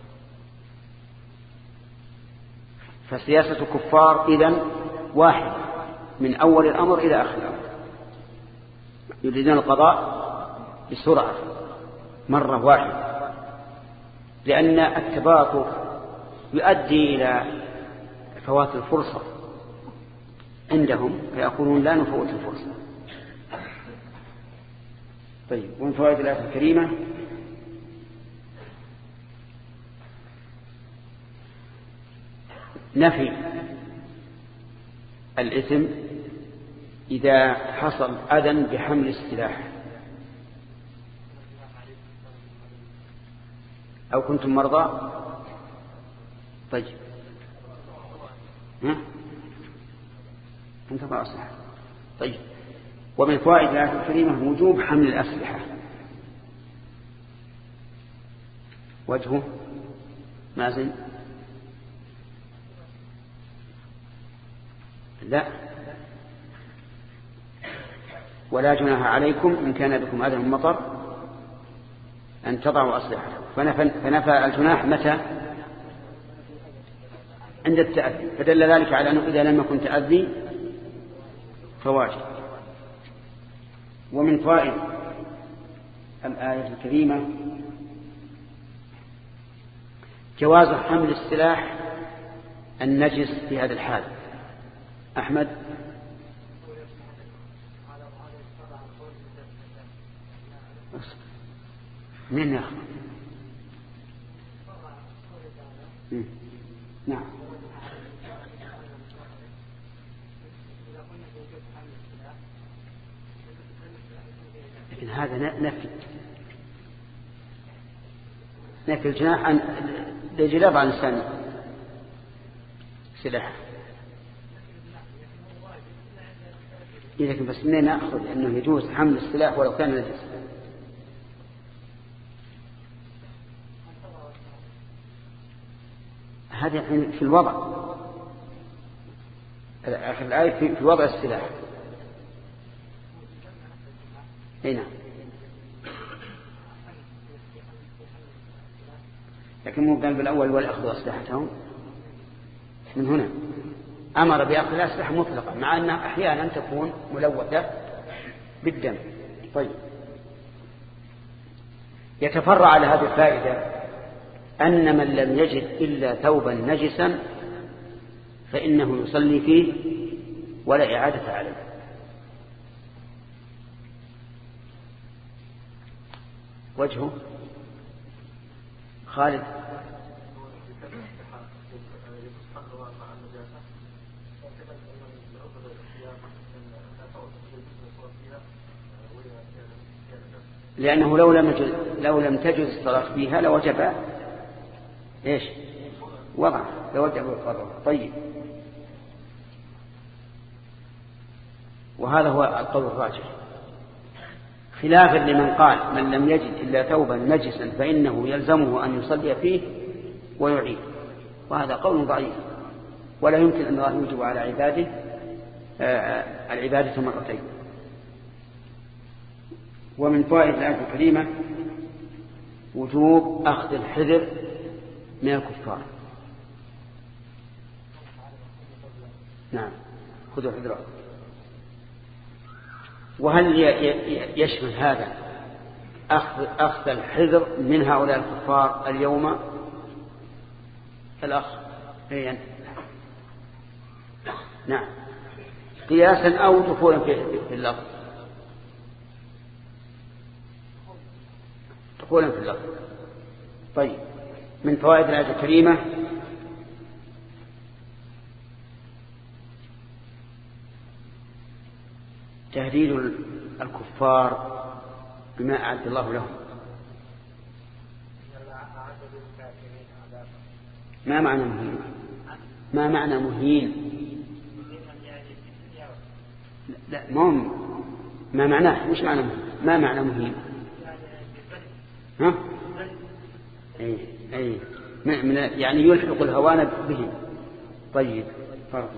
فسياسة الكفار إذن واحدة من أول الأمر إلى آخر الأمر، يريدون القضاء بسرعة مرة واحدة، لأن التباطؤ يؤدي إلى فوات الفرصة عندهم فيقولون لا نفوت الفرصة. طيب ومن فوائد الآية الكريمة نفي الإثم إذا حصل أذى بحمل السلاح أو كنتم مرضى. طيب ها أنت بقى أصلح. طيب ومن فوائد الآية الكريمة وجوب حمل الأسلحة. وجهه مازن لا ولا جناح عليكم إن كان بكم أذى من مطر أن تضعوا أسلحتكم. فنفى, فنفى الجناح متى؟ عند التأذي، فدل ذلك على أنه إذا لم يكن تأذي فواجب. ومن فوائد الآية الكريمة جواز حمل السلاح النجس في هذا الحال. أحمد من يأخذ؟ نعم. لكن هذا نفي نفي الجناح عن الجلاب عن الإنسان سلاح. لكن بس منين نأخذ أنه يجوز حمل السلاح ولو كان نجس؟ هذا في الوضع، آخر الآية في وضع السلاح. هنا لكن مو قال بالأول والأخذ أسلحتهم. من هنا أمر بأخذ الأسلحة مطلقا، مع أنها أحيانا تكون ملوثة بالدم. طيب، يتفرع على هذه الفائدة أن من لم يجد إلا ثوبا نجسا فإنه يصلي فيه ولا إعادة عليه. وجهه خالد لأنه لو لم تجز لو لم تجز الصلاة فيها لوجب إيش وضع لوجب القرار. طيب، وهذا هو القول الراجح، خلافا لمن قال من لم يجد إلا ثوبا نجسا فإنه يلزمه أن يصلي فيه ويعيد، وهذا قول ضعيف، ولا يمكن أن الله يوجب على عباده العبادة مرتين. ومن فوائد الآية الكريمة وجوب أخذ الحذر من الكفار. نعم، خذوا حذركم. وهل يشمل هذا أخذ, أخذ الحذر من هؤلاء الكفار اليوم؟ الأخ هي نعم، قياسا أو دخولا في اللفظ؟ دخولا في اللفظ. طيب، من فوائد الآية الكريمة تهديد الكفار بما أعد الله لهم. ما معنى مهين؟ ما معنى مهين؟ لا، ما ما معناه، مش معنى مهين. ما معنى مهين؟ ها؟ أي أي من يعني يلحق الهوان به. طيب، فرق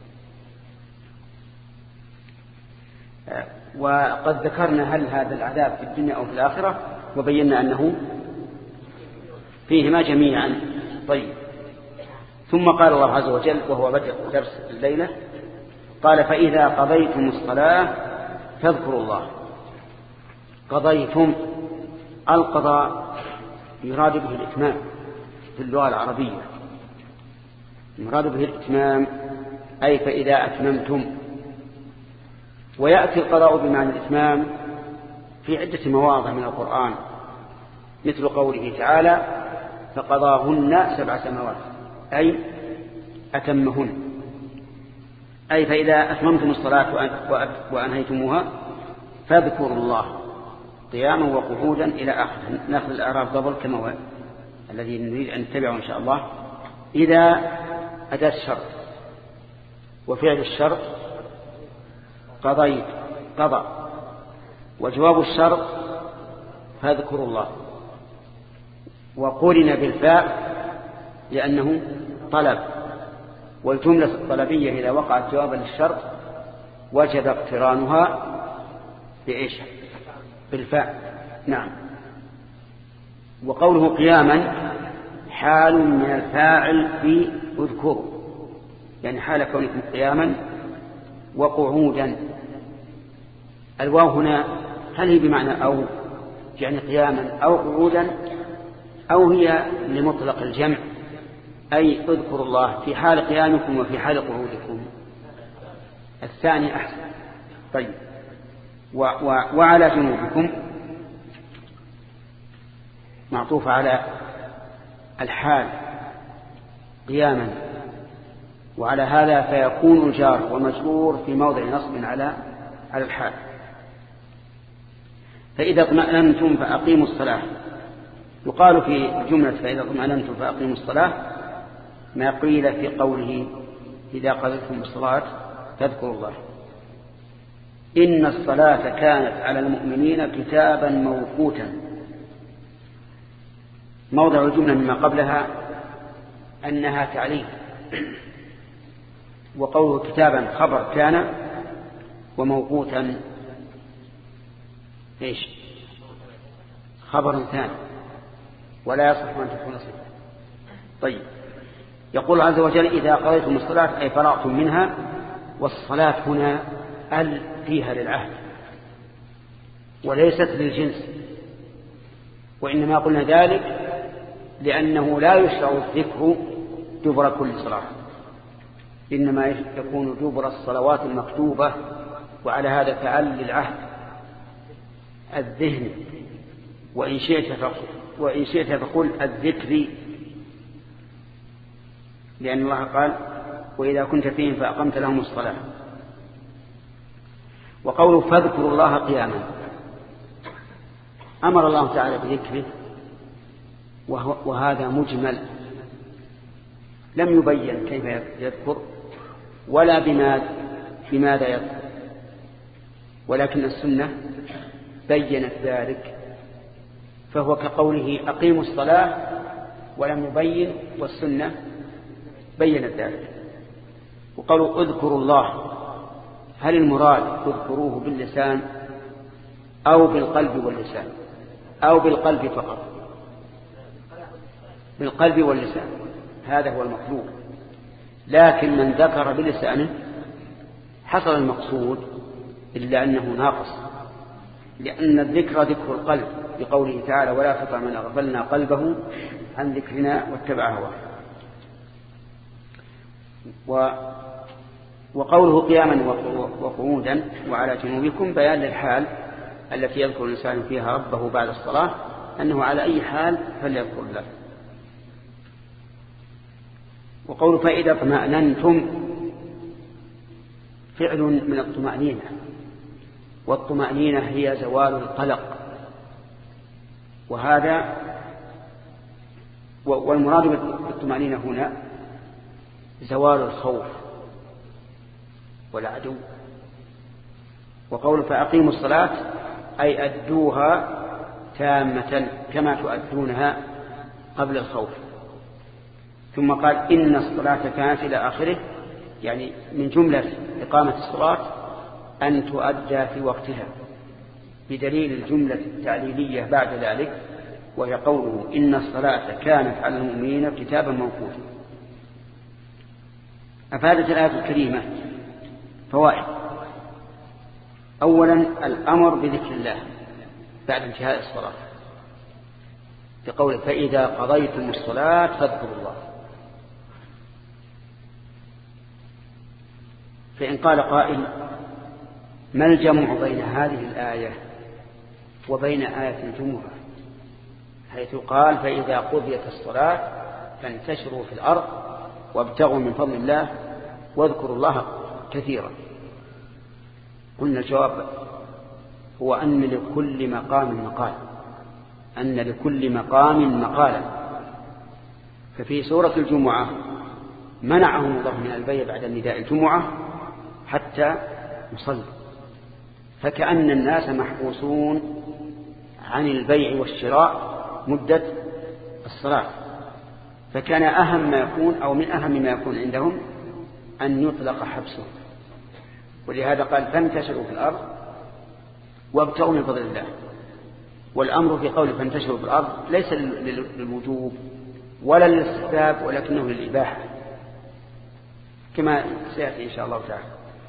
وقد ذكرنا هل هذا العذاب في الدنيا أو في الآخرة، وبينا أنه فيهما جميعا. طيب، ثم قال الله عز وجل وهو بدء درس الليلة، قال فإذا قضيتم الصلاة فاذكروا الله. قضيتم، القضاء يراد به الإتمام في اللغة العربية، يراد به الإتمام أي فإذا أتممتم. ويأتي القضاء بمعنى الإتمام في عدة مواضع من القرآن، مثل قوله تعالى فقضاهن سبع سماوات أي أتمهن، أي فإذا أتممتم الصلاة وأنهيتموها فاذكروا الله قياما وقعودا إلى آخر. نأخذ الأعراف قبل كما هو الذي نريد أن نتبعه إن شاء الله. إذا أداة الشرط وفعل الشرط قضيت قضى، وجواب الشرط فاذكروا الله، وقرن بالفاء لأنه طلب، والجملة الطلبية إذا وقعت جوابا للشرط وجب اقترانها بإيش؟ بالفاء. نعم. وقوله قياما حال من الفاعل في اذكروا، يعني حال كونكم قياما وقعودا. الواو هنا هل هي بمعنى أو، يعني قياما أو قعودا، أو هي لمطلق الجمع أي اذكروا الله في حال قيامكم وفي حال قعودكم؟ الثاني أحسن. طيب و و وعلى جنوبكم معطوف على الحال قياما، وعلى هذا فيكون الجار ومجرور في موضع نصب على على الحال. فإذا اطمأننتم فأقيموا الصلاة، يقال في جملة فإذا اطمأننتم فأقيموا الصلاة ما قيل في قوله إذا قضيتم الصلاة فاذكروا الله. إن الصلاة كانت على المؤمنين كتابا موقوتا. موضع الجملة مما قبلها أنها تعليل، وقوله كتابا خبر كان، وموقوتا إيش؟ خبر ثاني، ولا يصح أن تكون صفة. طيب يقول عز وجل إذا قضيتم الصلاة أي فرغتم منها، والصلاة هنا ال فيها للعهد وليست للجنس، وإنما قلنا ذلك لأنه لا يشرع الذكر دبر كل صلاة، إنما يكون دبر الصلوات المكتوبة، وعلى هذا فعل للعهد الذهن، وإن شئت وإن شئت فقل الذكر، لأن الله قال وإذا كنت فيهم فأقمت لهم الصلاة. وقوله فاذكروا الله قياما، أمر الله تعالى بذكره وهذا مجمل، لم يبين كيف يذكر ولا بماذا يذكر، ولكن السنة بينت ذلك، فهو كقوله أقيموا الصلاة ولم يبين، والسنة بينت ذلك. وقالوا اذكروا الله، هل المراد اذكروه باللسان أو بالقلب واللسان أو بالقلب فقط؟ بالقلب واللسان، هذا هو المطلوب. لكن من ذكر بلسانه حصل المقصود، إلا أنه ناقص، لأن الذكر ذكر القلب، بقوله تعالى ولا تطع من أغفلنا قلبه عن ذكرنا واتبع هواه. و وقوله قياما وقعودا وعلى جنوبكم بيان للحال التي يذكر الإنسان فيها ربه بعد الصلاة، أنه على أي حال فليذكر الله. وقول فإذا اطمأننتم فعل من الطمأنينة، والطمأنينة هي زوال القلق، وهذا والمراد بالطمأنينة هنا زوال الخوف والعدو. وقول فأقيموا الصلاة أي أدوها تامة كما تؤدونها قبل الخوف. ثم قال إن الصلاة كانت إلى آخره، يعني من جملة إقامة الصلاة أن تؤدى في وقتها، بدليل الجملة التعليلية بعد ذلك، وهي قوله إن الصلاة كانت على المؤمنين كتابا موقوتا. أفادت الآية الكريمة فوائد. أولا الأمر بذكر الله بعد انتهاء الصلاة، بقوله فإذا قضيتم الصلاة فاذكروا الله. فإن قال قائل ما الجمع بين هذه الآية وبين آية الجمعة، حيث قال فإذا قضيت الصلاة فانتشروا في الأرض وابتغوا من فضل الله واذكروا الله كثيرا؟ قلنا الجواب هو أن لكل مقام مقال، أن لكل مقام مقالا. ففي سورة الجمعة منعهم الله من البيع بعد نداء الجمعة حتى يصلي، فكأن الناس محبوسون عن البيع والشراء مدة الصلاة، فكان أهم ما يكون أو من أهم ما يكون عندهم أن يطلق حبسه. ولهذا قال فانتشروا في الأرض وابتغوا من فضل الله. والأمر في قول فانتشروا في الأرض ليس للوجوب ولا للاستحباب ولكنه للإباحة كما سيأتي إن شاء الله تعالى.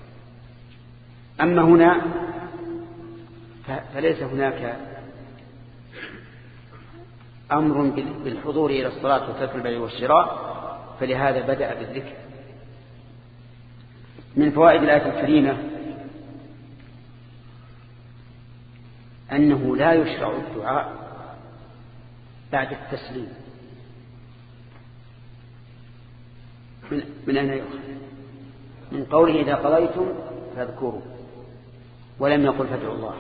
أما هنا فليس هناك أمر بالحضور إلى الصلاة وترك البيع والشراء، فلهذا بدأ بالذكر. من فوائد الآية الكريمة أنه لا يشرع الدعاء بعد التسليم. من, من أين يؤخذ؟ من قوله إذا قضيتم فاذكروا، ولم يقل فادعوا الله.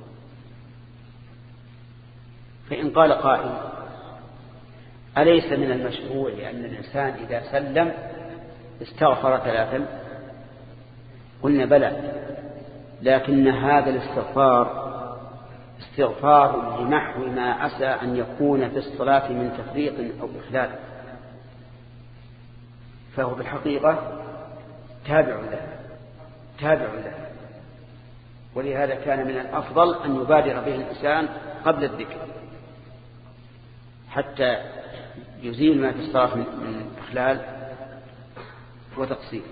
فإن قال قائل أليس من المشروع أن الإنسان إذا سلم استغفر ثلاثا؟ قلنا بلى، لكن هذا الاستغفار استغفار لمحو ما عسى أن يكون في الصلاة من تفريط أو إخلال، فهو بالحقيقة تابع له تابع له ولهذا كان من الأفضل أن يبادر به الإنسان قبل الذكر حتى يزيل ما في الصلاة من إخلال وتقصير.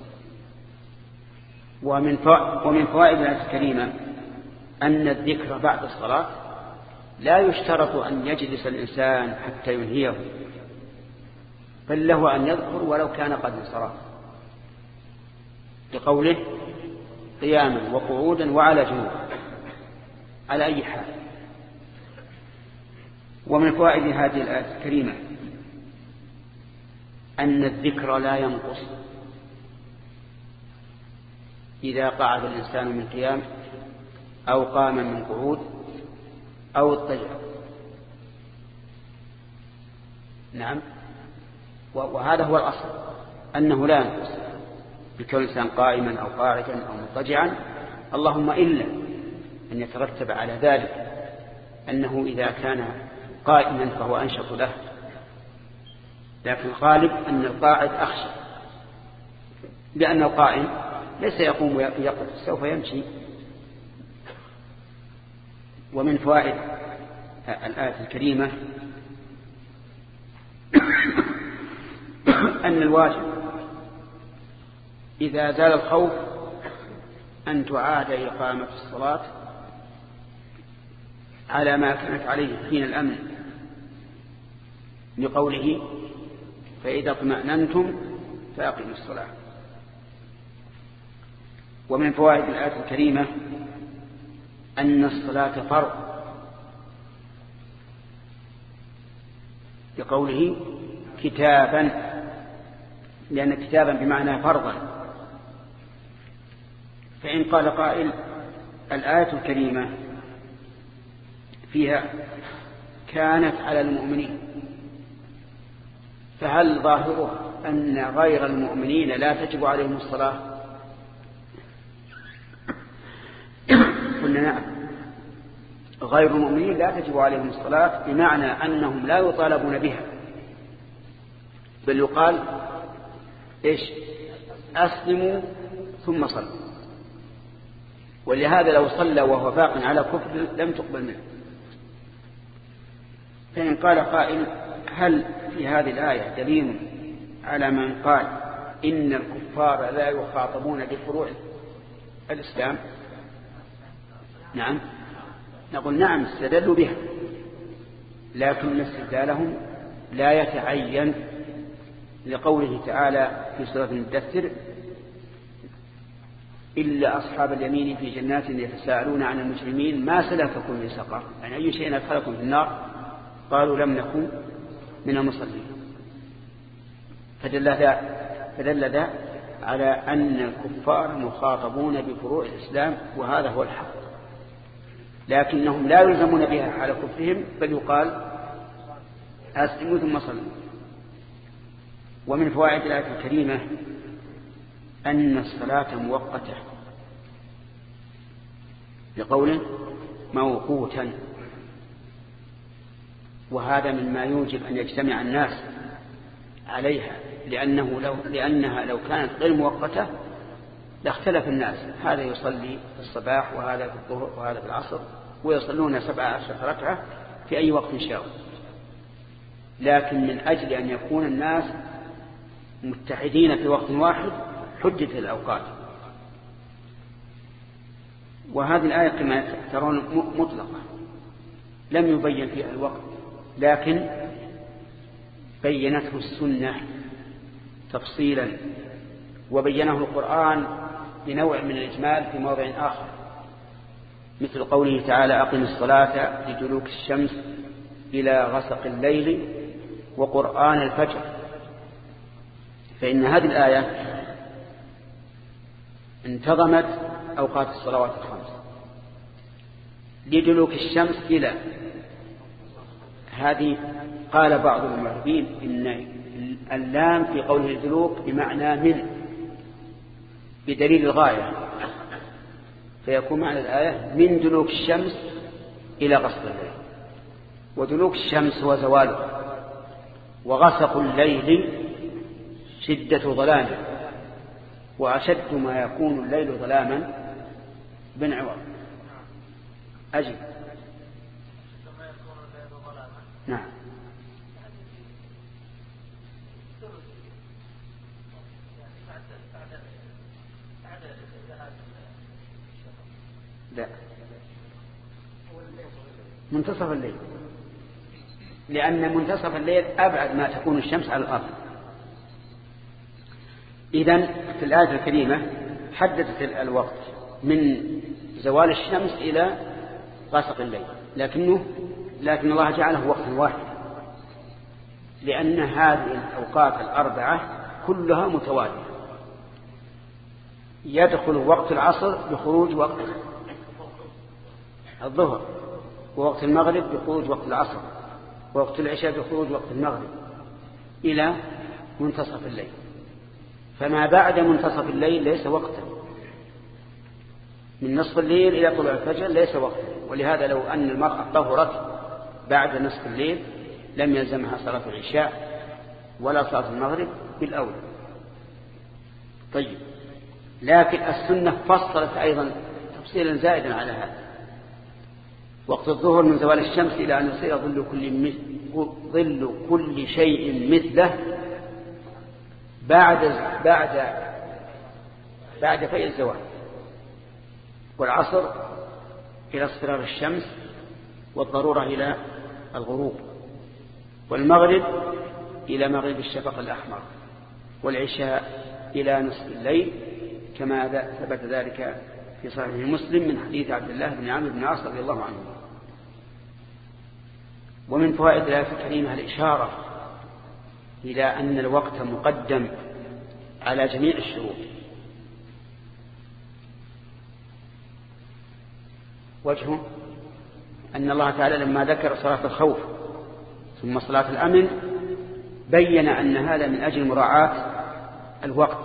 ومن فوائد الآية الكريمة أن الذكر بعد الصلاة لا يشترط أن يجلس الإنسان حتى ينهيه، بل له أن يذكر ولو كان قد انصرف، لقوله قياما وقعودا وعلى جنوب، على أي حال. ومن فوائد هذه الآية الكريمة أن الذكر لا ينقص إذا قعد الإنسان من قيام أو قام من قعود أو اضطجع. نعم، وهذا هو الأصل أنه لا ينقص بكون الإنسان قائما أو قاعدا أو مضطجعا، اللهم إلا أن يترتب على ذلك أنه إذا كان قائما فهو أنشط له، لكن الغالب أن القاعد أخشى، لأن القائم ليس يقوم ويقف، سوف يمشي. ومن فوائد الآية الكريمة أن الواجب إذا زال الخوف أن تعاد إقامة الصلاة على ما كانت عليه حين الأمن، لقوله فإذا اطمأننتم فأقيموا الصلاة. ومن فوائد الآية الكريمة أن الصلاة فرض، لقوله كتابا، لأن كتابا بمعنى فرضا. فإن قال قائل الآية الكريمة فيها كانت على المؤمنين، فهل ظاهره أن غير المؤمنين لا تجب عليهم الصلاة؟ قلنا نعم، غير المؤمنين لا تجب عليهم الصلاة بمعنى أنهم لا يطالبون بها، بل يقال إيش؟ أسلموا ثم صلوا. ولهذا لو صلى وهو باق على كفر لم تقبل منه. فإن قال قائل هل في هذه الآية دليل على من قال إن الكفار لا يخاطبون بفروع الإسلام؟ نعم، نقول نعم استدلوا بها، لكن استدلالهم لا يتعين، لقوله تعالى في سورة المدثر إلا أصحاب اليمين في جنات يتساءلون عن المجرمين ما سلككم في سقر، يعني أي شيء أدخلكم في النار؟ قالوا لم نكن من المصلين. فدل ذا فدل ذا على أن الكفار مخاطبون بفروع الإسلام، وهذا هو الحق، لكنهم لا يلزمون بها حال كفرهم، بل يقال أسلموا ثم صلوا. ومن فوائد الآية الكريمة أن الصلاة مؤقتة، لقوله موقوتا، وهذا مما يوجب أن يجتمع الناس عليها، لأنه لو لأنها لو كانت غير مؤقتة لاختلف الناس، هذا يصلي في الصباح وهذا في الظهر وهذا في العصر، ويصلون سبع عشرة ركعة في أي وقت شاءوا، لكن من أجل أن يكون الناس متحدين في وقت واحد حجت الأوقات. وهذه الآية كما ترون مطلقة لم يبين فيها الوقت، لكن بينته السنة تفصيلا، وبينه القرآن بنوع من الإجمال في موضع آخر، مثل قوله تعالى أقم الصلاة لدلوك الشمس إلى غسق الليل وقرآن الفجر. فإن هذه الآية انتظمت أوقات الصلوات الخمس لدلوك الشمس إلى هذه. قال بعض المعربين إن اللام في قوله الدلوك بمعنى من بدليل الغاية، فيكون معنى الآية من دلوك الشمس إلى غسق الليل. ودلوك الشمس هو زواله، وغسق الليل شدة ظلامه، وأشد ما يكون الليل ظلاما بن عوض. أجل نعم. لا، منتصف الليل، لأن منتصف الليل أبعد ما تكون الشمس على الأرض. إذن في الآية الكريمة حددت الوقت من زوال الشمس إلى غسق الليل، لكنه لكن الله جعله وقتا واحدا، لأن هذه الأوقات الأربعة كلها متوالية. يدخل وقت العصر بخروج وقت الظهر، ووقت المغرب بخروج وقت العصر، ووقت العشاء بخروج وقت المغرب، إلى منتصف الليل. فما بعد منتصف الليل ليس وقتا، من نصف الليل إلى طلوع الفجر ليس وقتا. ولهذا لو أن المرأة طهرت بعد نصف الليل لم يلزمها صلاة العشاء ولا صلاة المغرب بالأول. طيب، لكن السنة فصلت أيضا تفصيلا زائدا على هذا. وقت الظهر من زوال الشمس إلى أن يصير ظل كل, ظل كل شيء مثله بعد بعد بعد فيء الزوال. والعصر إلى اصفرار الشمس، والضرورة إلى الغروب، والمغرب إلى مغرب الشفق الأحمر، والعشاء إلى نصف الليل، كما ثبت ذلك في صحيح مسلم من حديث عبد الله بن عمرو بن العاص رضي الله عنه. ومن فوائد الآية الكريمة الإشارة إلى أن الوقت مقدم على جميع الشروط. وجهه أن الله تعالى لما ذكر صلاة الخوف ثم صلاة الأمن بين أن هذا من أجل مراعاة الوقت،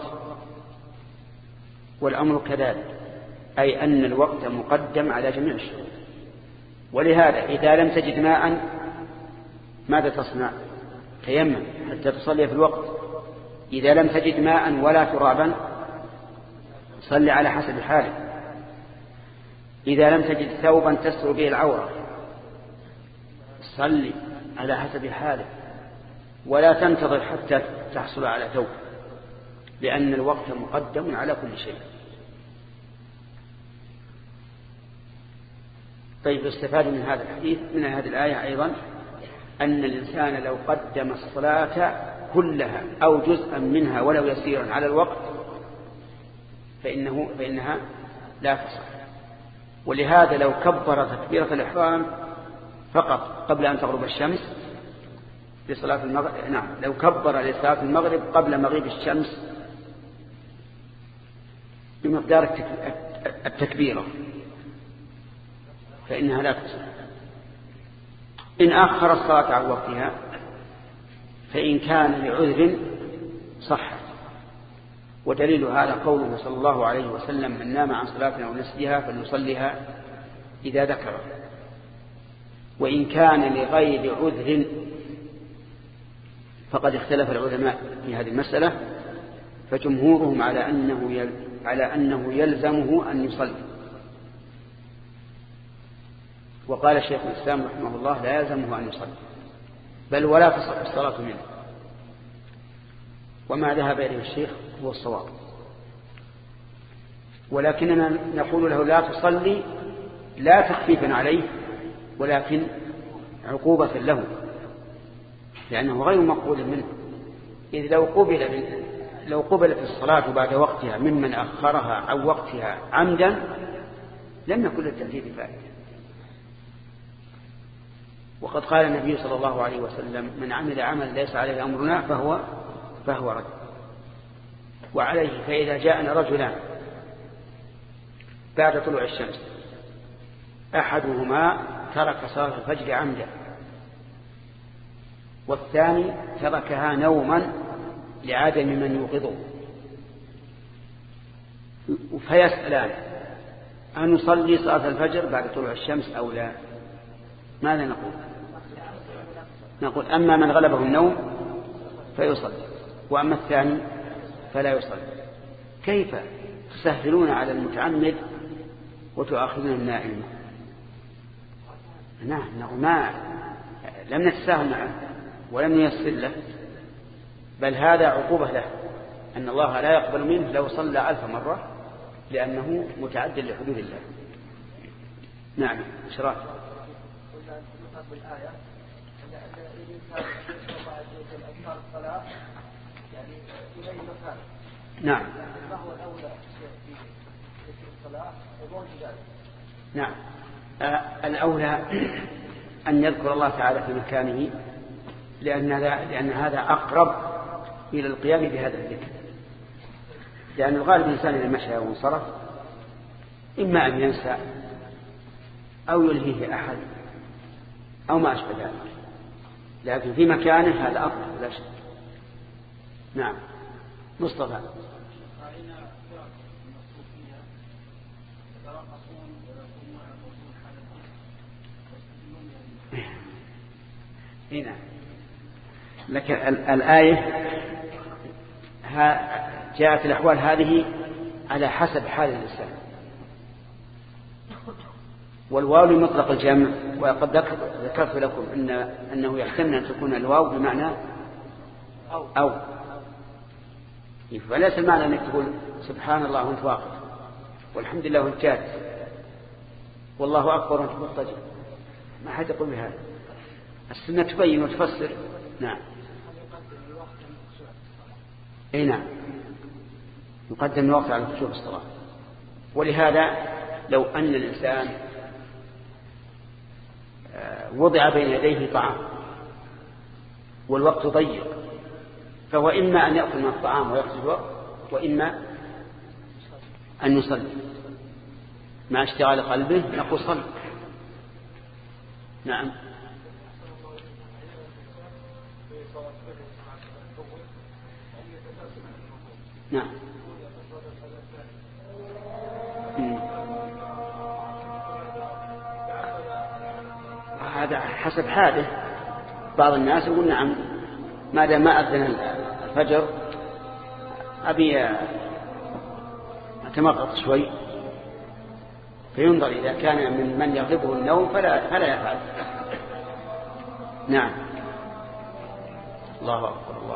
والأمر كذلك، أي أن الوقت مقدم على جميع الشروط. ولهذا إذا لم تجد ماء ماذا تصنع؟ تيمم حتى تصلي في الوقت. إذا لم تجد ماء ولا ترابا صلي على حسب حالك. إذا لم تجد ثوبا تستر به العورة صلي على حسب حالك، ولا تنتظر حتى تحصل على ثوب، لأن الوقت مقدم على كل شيء. طيب، استفاد من هذا الحديث من هذه الآية أيضا أن الإنسان لو قدم الصلاة كلها أو جزءا منها ولو يسيرا على الوقت فإنه فإنها لا تصح. ولهذا لو كبر تكبيرة الإحرام فقط قبل أن تغرب الشمس لصلاة المغرب، نعم لو كبر لصلاة المغرب قبل مغيب الشمس بمقدار التكبيرة فإنها لا تصح. إن أخر الصلاة عن وقتها فإن كان لعذر صحت. ودليل هذا قوله صلى الله عليه وسلم: من نام عن صلاة أو نسيها فليصليها إذا ذكر. وإن كان لغير عذر فقد اختلف العلماء في هذه المسألة، فجمهورهم على أنه يل... على أنه يلزمه أن يصلي. وقال الشيخ الإسلام رحمه الله لا يلزمه أن يصلي بل ولا تصح الصلاة منه، وما ذهب إليه الشيخ هو الصواب. ولكننا نقول له لا تصلي لا تخفيفا عليه ولكن عقوبة له، لأنه غير مقبول منه. إذ لو قبل لو قبلت الصلاة بعد وقتها ممن أخرها عن وقتها عمدا لم يكن للتأثير فائدة. وقد قال النبي صلى الله عليه وسلم من عمل عمل ليس عليه أمرنا فهو فهو رد. وعليه فإذا جاءنا رجلان بعد طلوع الشمس أحدهما ترك صلاة الفجر عمدا والثاني تركها نوما لعدم من يوقظه، فيسألان أن نصلي صلاة الفجر بعد طلوع الشمس أو لا؟ ماذا نقول؟ نقول أما من غلبه النوم فيصلي، وأما الثاني فلا يصلي. كيف تسهلون على المتعمد وتؤاخذون النائم؟ نعم ما لم نتساهل معه ولم نيسر له، بل هذا عقوبة له أن الله لا يقبل منه لو صلى ألف مرة لأنه متعد لحدود الله. نعم شراك نعم نعم آه الأولى أن يذكر الله تعالى في مكانه، لأن, لأن هذا أقرب إلى القيام بهذا الذكر، لأن الغالب الإنسان إذا مشى وانصرف إما أن ينسى أو يلهيه أحد أو ما أشبه ذلك، لكن في مكانه هذا أقرب لا شك. نعم مصطفى. هنا لكن الآية جاءت الأحوال هذه على حسب حال الإنسان، والواو لمطلق الجمع، وقد ذكرت لكم إن أنه يحتمل أن تكون الواو بمعنى أو, أو. فليس المعنى أنك تقول سبحان الله وانت واقف والحمد لله وانت جالس والله أكبر وانت مضطجع، ما حد يقول بهذا. السنة تبين وتفسر. نعم اي نعم يقدم الوقت على خشوع الصلاة. ولهذا لو أن الإنسان وضع بين يديه طعام والوقت ضيق فهو إما أن يأكل من الطعام ويقضي الوقت وإما أن يصلي مع اشتغال قلبه نقول صل. نعم نعم هذا حسب حاله. بعض الناس يقول نعم ما دام ما أذن الفجر أبي أتمغط شوي، فينظر إذا كان من من يغلبه النوم فلا, فلا يفعل. نعم الله أكبر الله.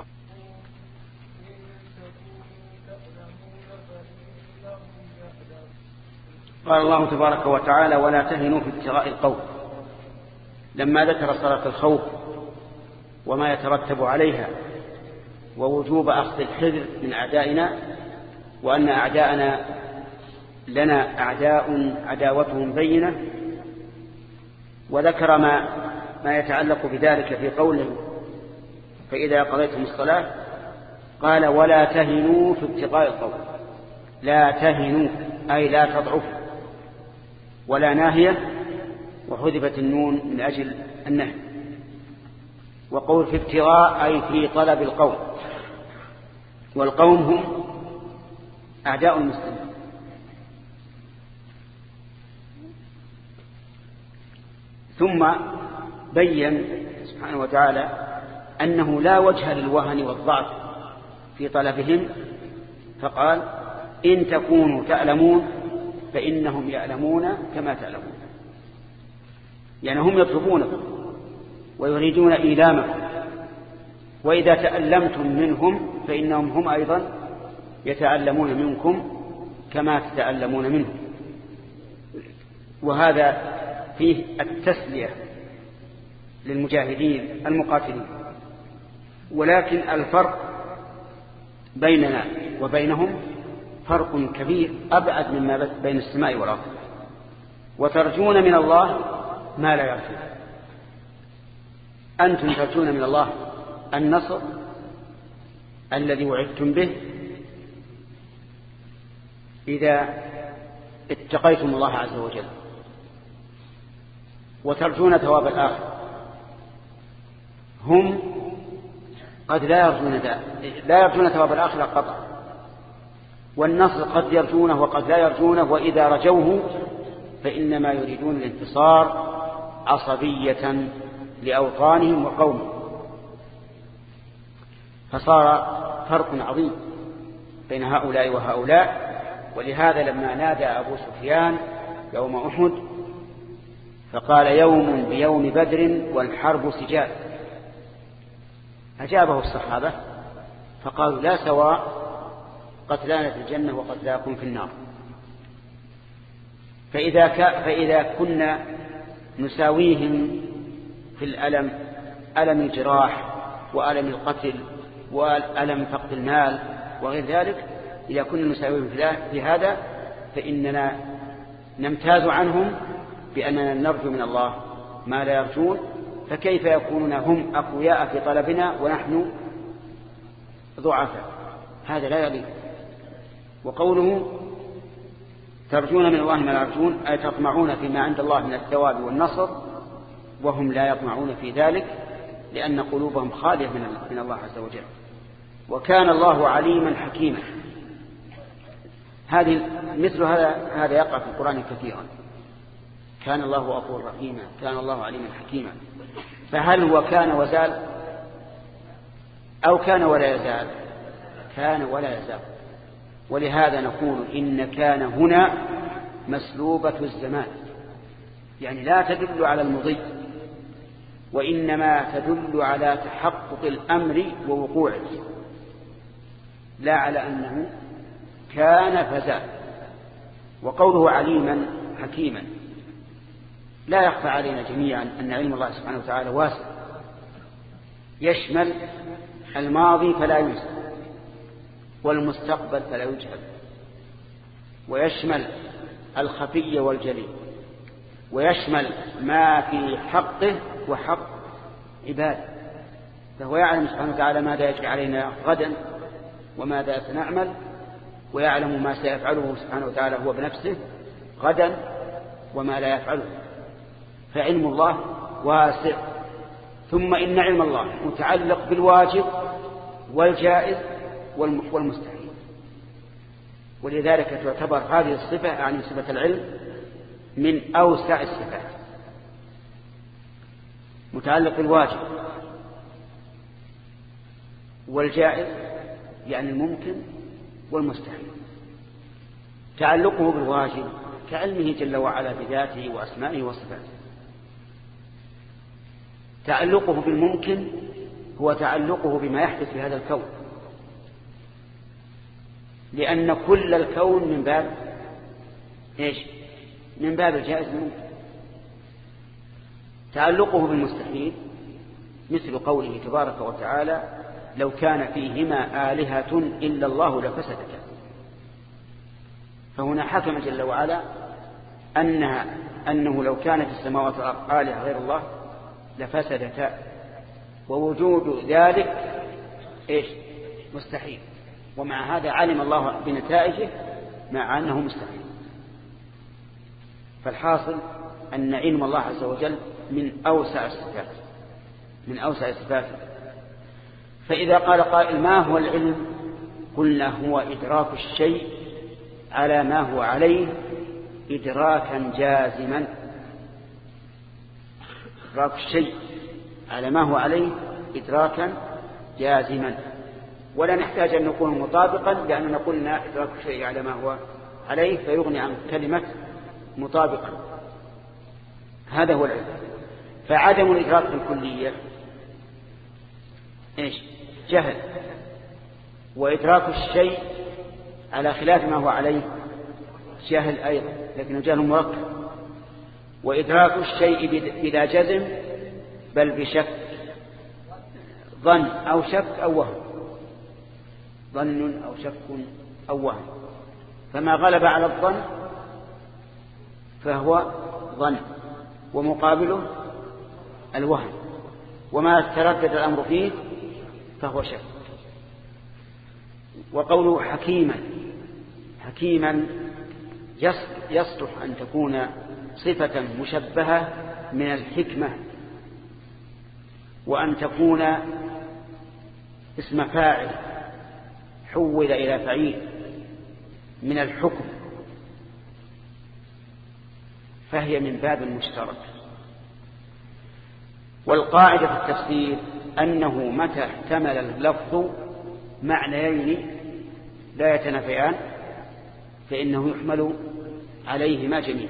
قال الله تبارك وتعالى ولا تهنوا في ابتغاء القوم، لما ذكر صلاة الخوف وما يترتب عليها ووجوب أخذ الحذر من أعدائنا، وأن أعداءنا لنا أعداء عداوتهم بينة، وذكر ما, ما يتعلق بذلك في قوله فإذا قضيتم الصلاة قال ولا تهنوا في ابتغاء القوم. لا تهنوا أي لا تضعفوا، ولا ناهية وحذفت النون من أجل النهي. وقول في ابتغاء أي في طلب القوم، والقوم هم أعداء المسلمين. ثم بين سبحانه وتعالى أنه لا وجه للوهن والضعف في طلبهم، فقال إن تكونوا تعلمون فإنهم يعلمون كما تعلمون. يعني هم يطلبونكم ويريدون إيلامكم، وإذا تألمتم منهم فإنهم هم أيضا يتألمون منكم كما تتألمون منهم. وهذا فيه التسلية للمجاهدين المقاتلين. ولكن الفرق بيننا وبينهم فرق كبير أبعد مما بين السماء والأرض. وترجون من الله ما لا يرجون. أنتم ترجون من الله النصر الذي وعدتم به إذا اتقيتم الله عز وجل، وترجون ثواب الآخرة. هم قد لا يرجون لا يرجون ثواب الآخرة قطعا، والنصر قد يرجونه وقد لا يرجونه، وإذا رجوه فإنما يريدون الانتصار عصبية لأوطانهم وقومهم. فصار فرق عظيم بين هؤلاء وهؤلاء. ولهذا لما نادى أبو سفيان يوم أحد فقال يوم بيوم بدر والحرب سجال، أجابه الصحابة فقالوا لا سواء، قتلانا في الجنة وقتلاكم في النار. فإذا, فإذا كنا نساويهم في الألم، ألم الجراح وألم القتل وألم فقد المال وغير ذلك، إذا كنا نساويهم في هذا فإننا نمتاز عنهم بأننا نرجو من الله ما لا يرجون. فكيف يكونون هم أقوياء في طلبنا ونحن ضعفاء؟ هذا لا يليق. وقوله ترجون من الله ما لا يرجون أي تطمعون فيما عند الله من الثواب والنصر، وهم لا يطمعون في ذلك لأن قلوبهم خالية من الله عز وجل. وكان الله عليما حكيما. هذه مثل هذا هذا يقع في القرآن كثيرا. كان الله غفورا رحيما، كان الله عليما حكيما. فهل هو كان وزال أو كان ولا يزال؟ كان ولا يزال. ولهذا نقول إن كان هنا مسلوبة الزمان، يعني لا تدل على المضي، وإنما تدل على تحقق الأمر ووقوعه، لا على أنه كان فزال. وقوله عليما حكيما لا يخفى علينا جميعا أن علم الله سبحانه وتعالى واسع، يشمل الماضي فلا ينسى، والمستقبل فلا يجهل، ويشمل الخفي والجلي، ويشمل ما في حقه وحق عباده. فهو يعلم سبحانه وتعالى ماذا يجري علينا غدا وماذا سنعمل، ويعلم ما سيفعله سبحانه وتعالى هو بنفسه غدا وما لا يفعله. فعلم الله واسع. ثم إن علم الله متعلق بالواجب والجائز والمستحيل، ولذلك تعتبر هذه الصفة يعني صفة العلم من أوسع الصفات. متعلق بالواجب والجائز يعني الممكن والمستحيل. تعلقه بالواجب كعلمه جل وعلا بذاته وأسمائه وصفاته. تعلقه بالممكن هو تعلقه بما يحدث في هذا الكون، لأن كل الكون من باب إيش؟ من باب الجائز الممكن. تعلقه بالمستحيل مثل قوله تبارك وتعالى لو كان فيهما آلهة إلا الله لفسدتا. فهنا حكم جل وعلا أنها أنه لو كانت السماوات والأرض آلهة غير الله لفسدتا، ووجود ذلك إيش؟ مستحيل. ومع هذا علم الله بنتائجه مع أنه مستحيل. فالحاصل أن علم الله عز وجل من أوسع الصفات، من أوسع الصفات. فإذا قال قائل ما هو العلم؟ قلنا هو إدراك الشيء على ما هو عليه إدراكا جازما. إدراك الشيء على ما هو عليه إدراكا جازما، ولا نحتاج أن نكون مطابقا، لأننا قلنا إدراك الشيء على ما هو عليه فيغني عن كلمة مطابقا. هذا هو العلم. فعدم الإدراك بالكلية إيش؟ جهل، وإدراك الشيء على خلاف ما هو عليه جهل أيضا، لكنه جهل مركب. وإدراك الشيء بلا جزم بل بشك، ظن أو شك أو وهم، ظن أو شك أو وهم. فما غلب على الظن فهو ظن ومقابله الوهم، وما تردد الأمر فيه فهو شك. وقوله حكيما، حكيما يصلح أن تكون صفة مشبهة من الحكمة، وأن تكون اسم فاعل حول إلى فعيل من الحكم، فهي من باب المشترك. والقاعدة في التفسير أنه متى احتمل اللفظ معنيين لا يتنافيان فإنه يحمل عليهما جميعا.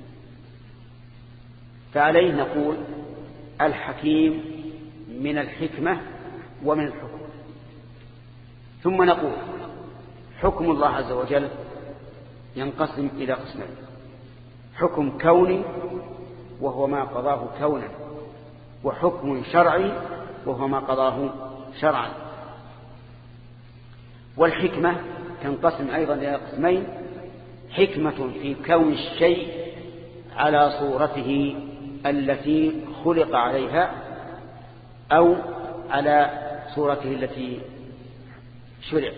فعليه نقول الحكيم من الحكمة ومن الحكم. ثم نقول حكم الله عز وجل ينقسم إلى قسمين: حكم كوني وهو ما قضاه كونا، وحكم شرعي وهو ما قضاه شرعا. والحكمة تنقسم أيضا إلى قسمين: حكمة في كون الشيء على صورته التي خلق عليها أو على صورته التي شرع.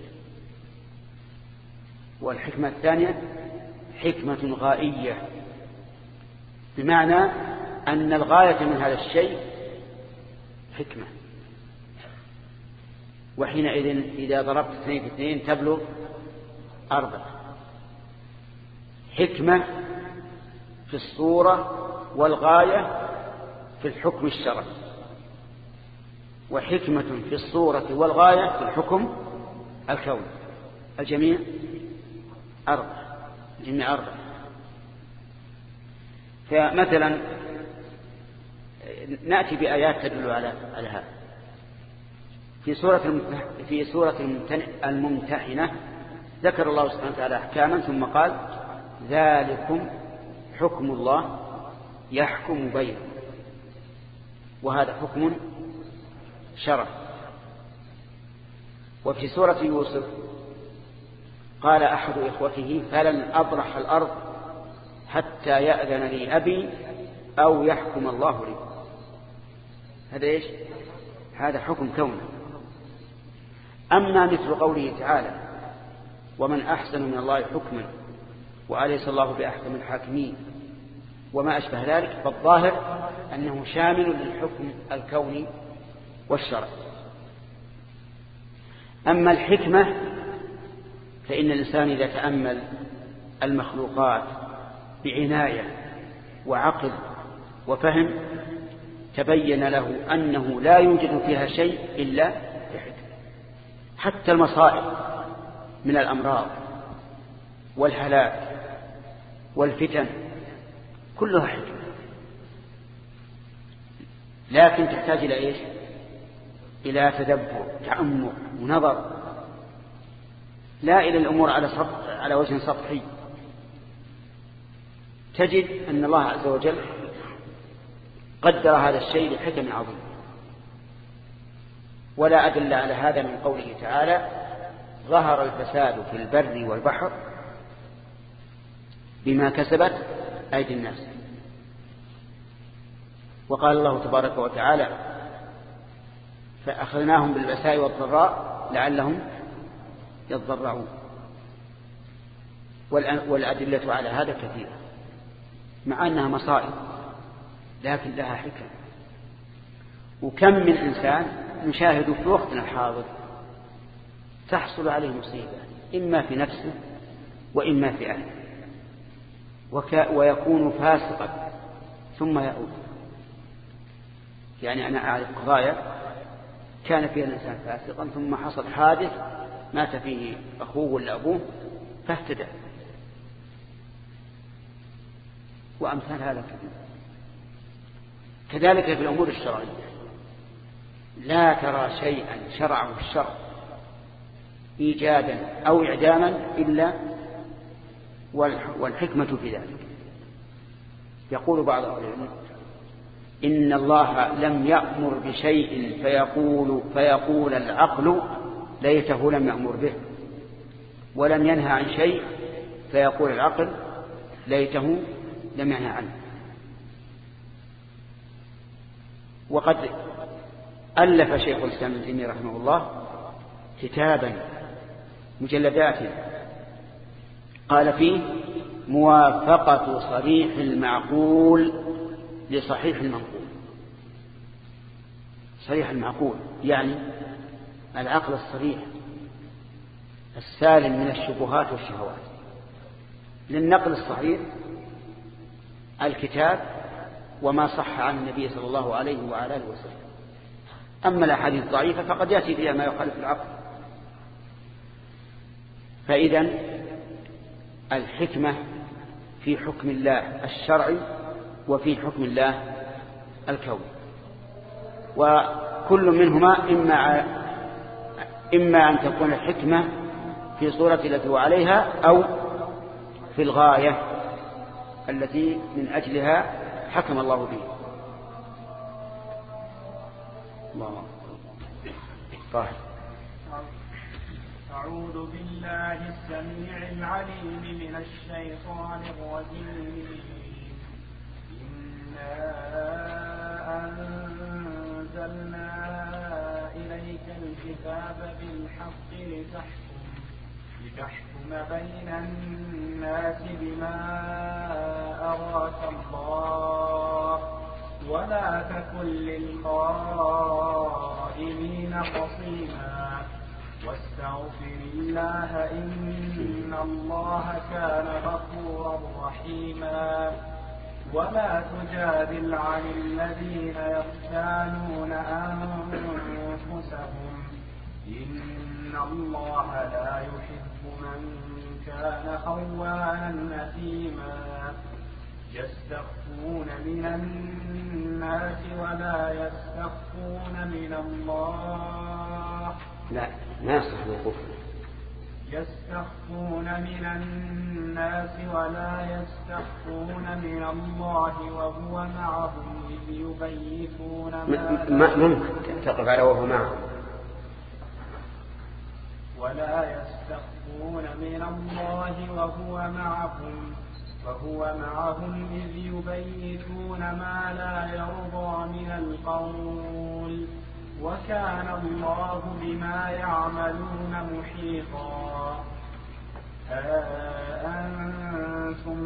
والحكمة الثانية حكمة غائية، بمعنى أن الغاية من هذا الشيء حكمة، وحينئذ إذا ضربت اثنين في اثنين تبلغ أربعة. حكمة في الصورة والغاية في الحكم الشرعي، وحكمة في الصورة والغاية في الحكم الكوني. الجميع أربعة، الجميع أربعة. فمثلا نأتي بآيات تدل على على هذا. في سورة في سورة الممتحنة ذكر الله سبحانه وتعالى أحكاما ثم قال: ذلكم حكم الله يحكم بينكم. وهذا حكم شرعي. وفي سورة يوسف قال أحد إخوته: فلن أبرح الأرض حتى يأذن لي أبي أو يحكم الله لي. هذا إيش؟ هذا حكم كوني. أما مثل قوله تعالى: ومن أحسن من الله حكما وأليس الله بأحكم الحاكمين، وما أشبه ذلك، فالظاهر أنه شامل للحكم الكوني والشرع. أما الحكمة فإن الإنسان إذا تأمل المخلوقات بعناية وعقل وفهم تبين له أنه لا يوجد فيها شيء إلا بحكمة. حتى المصائب من الأمراض والهلاك والفتن كلها حكمة، لكن تحتاج إلى إيش؟ إلى تدبر، تأمل ونظر، لا إلى الأمور على سطح على وجه سطحي. تجد أن الله عز وجل قدر هذا الشيء لحكم عظيم. ولا أدل على هذا من قوله تعالى: ظهر الفساد في البر والبحر بما كسبت أيدي الناس. وقال الله تبارك وتعالى: فأخذناهم بالبأساء والضراء لعلهم يضرعون. والأدلة على هذا كثيرة، مع أنها مصائب لكن لها حكم. وكم من إنسان نشاهد في وقتنا الحاضر تحصل عليه مصيبة إما في نفسه وإما في أهله، ويكون فاسقا ثم يعود. يعني أنا أعرف قضايا كان فيها الإنسان فاسقا ثم حصل حادث مات فيه أخوه ولا أبوه فاهتدى، وأمثال هذا كثير. كذلك في الأمور الشرعية لا ترى شيئا شرعه الشرع إيجادا أو إعداما إلا والحكمة في ذلك. يقول بعض أهل العلم إن الله لم يأمر بشيء فيقول, فيقول العقل ليته لم يأمر به، ولم ينهى عن شيء فيقول العقل ليته لم ينهى عنه. وقد ألف شيخ الإسلام ابن تيمية رحمه الله كتابا مجلدات قال فيه موافقة صريح المعقول لصحيح المنقول. صريح المعقول يعني العقل الصريح السالم من الشبهات والشهوات. للنقل الصحيح الكتاب وما صح عن النبي صلى الله عليه وعلى آله وسلم. أما الأحاديث الضعيفة فقد يأتي فيها ما يخالف العقل. فإذا الحكمة في حكم الله الشرعي وفي حكم الله الكوني، وكل منهما إما إما أن تكون الحكمة في صورة التي هو عليها أو في الغاية التي من أجلها حكم الله به. الله طيب. أعوذ بالله السميع العليم من الشيطان الرجيم. إنا أنزلنا إليك الكتاب بالحق لتحكم لتحكم بين الناس بما أراك الله ولا تكن للخائنين خصيما واستغفر الله إن الله كان غفورا رحيما. ولا تجادل عن الذين يختانون أنفسهم إن الله لا يحب من كان خوانا أثيما. يستخفون من الناس ولا يستخفون من الله. لا ما يصح الوقوف. يستخفون من الناس ولا يستخفون من الله وهو معهم إذ يبيتون ما ممكن تقف على وهو معهم. ولا يستخفون من الله وهو معهم وهو معهم إذ يبيتون ما لا يرضى من القول وكان الله بما يعملون محيطا. أأنتم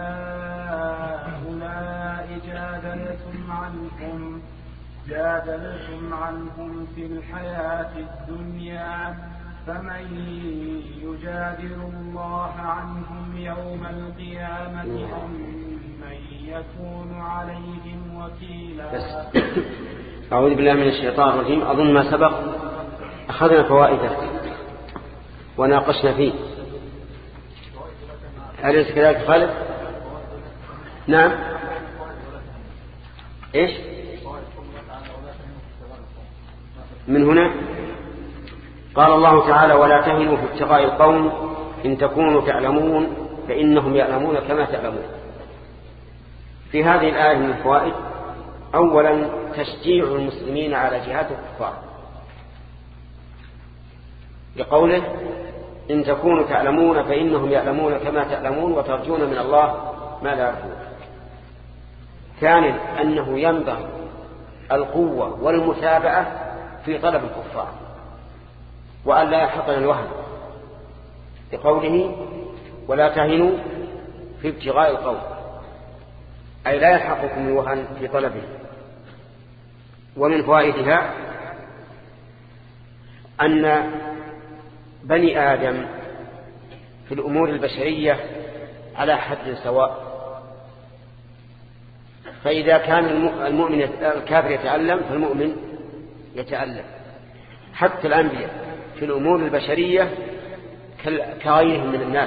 هؤلاء جادلتم عنهم جادلتم عنهم في الحياة الدنيا فمن يجادل الله عنهم يوم القيامة أم من يكون عليهم وكيلا. أعوذ بالله من الشيطان الرجيم. أظن ما سبق أخذنا فوائده وناقشنا فيه. أليس كذلك خالد؟ نعم. إيش من هنا؟ قال الله تعالى ولا تهنوا في ابتغاء القوم إن تكونوا تعلمون فإنهم يعلمون كما تعلمون. في هذه الآية من الفوائد أولا تشجيع المسلمين على جهاد الكفار لقوله إن تكونوا تعلمون فإنهم يعلمون كما تعلمون وترجون من الله ما لا يرجون. ثانيا أنه ينبغي القوة والمتابعة في طلب الكفار وأن لا يحقن الوهن لقوله ولا تهنوا في ابتغاء القوم أي لا يحقكم الوهن في طلبه. ومن فوائدها أن بني آدم في الأمور البشرية على حد سواء، فإذا كان المؤمن الكافر يتعلم فالمؤمن يتعلم. حتى الأنبياء في الأمور البشرية كغيرهم من الناس،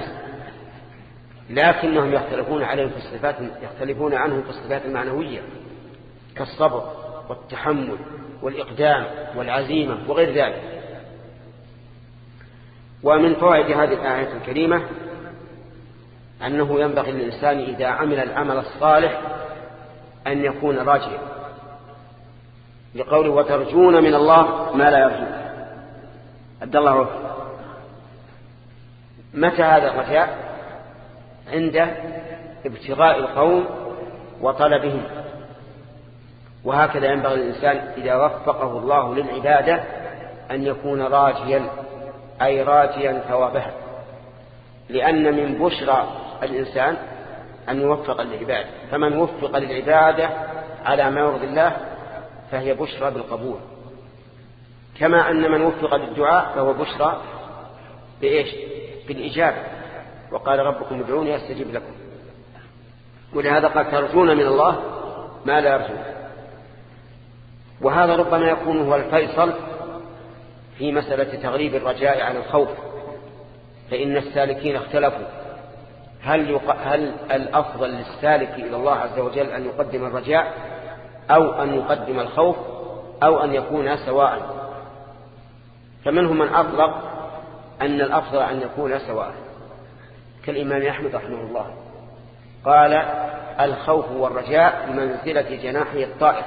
لكنهم يختلفون عليهم في الصفات، يختلفون عنهم في الصفات المعنوية. كالصبر والتحمل والإقدام والعزيمة وغير ذلك. ومن فوائد هذه الآية الكريمة أنه ينبغي للإنسان إذا عمل العمل الصالح أن يكون راجيا، لقوله وترجون من الله ما لا يرجون. عبد الله رفع. متى هذا الرجاء؟ عند ابتغاء القوم وطلبهم. وهكذا ينبغي الإنسان إذا وفقه الله للعبادة أن يكون راجيا، أي راجيا ثوابها، لأن من بشرى الإنسان أن يوفق للعبادة، فمن وفق للعبادة على ما يرضي الله فهي بشرى بالقبول، كما أن من وفق للدعاء فهو بشرى بإيش؟ بالإجابة. وقال ربكم ادعوني أستجيب لكم. ولهذا قد ترجون من الله ما لا يرجون. وهذا ربما يكون هو الفيصل في مسألة تغليب الرجاء على الخوف، فإن السالكين اختلفوا هل, يق... هل الأفضل للسالك إلى الله عز وجل أن يقدم الرجاء أو أن يقدم الخوف أو أن يكون سواء. فمنهم من أطلق أن الأفضل أن يكون سواء، كالإمام أحمد رحمه الله قال الخوف والرجاء بمنزلة جناحي الطائر،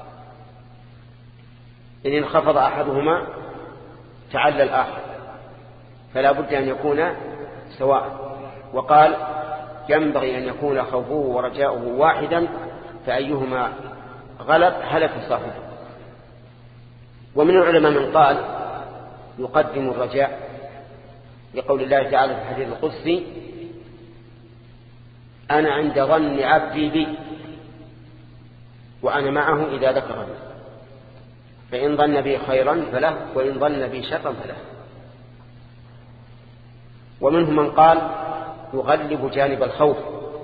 إن انخفض أحدهما تعلى الآخر، فلا بد أن يكون سواء. وقال ينبغي أن يكون خوفه ورجاؤه واحدا، فأيهما غلب هلك صاحبه. ومن العلماء من قال يقدم الرجاء لقول الله تعالى في الحديث القدسي أنا عند ظن عبدي بي وأنا معه إذا ذكرني، فإن ظن بي خيرا فله وإن ظن بي شرا فله. ومنهم من قال يغلب جانب الخوف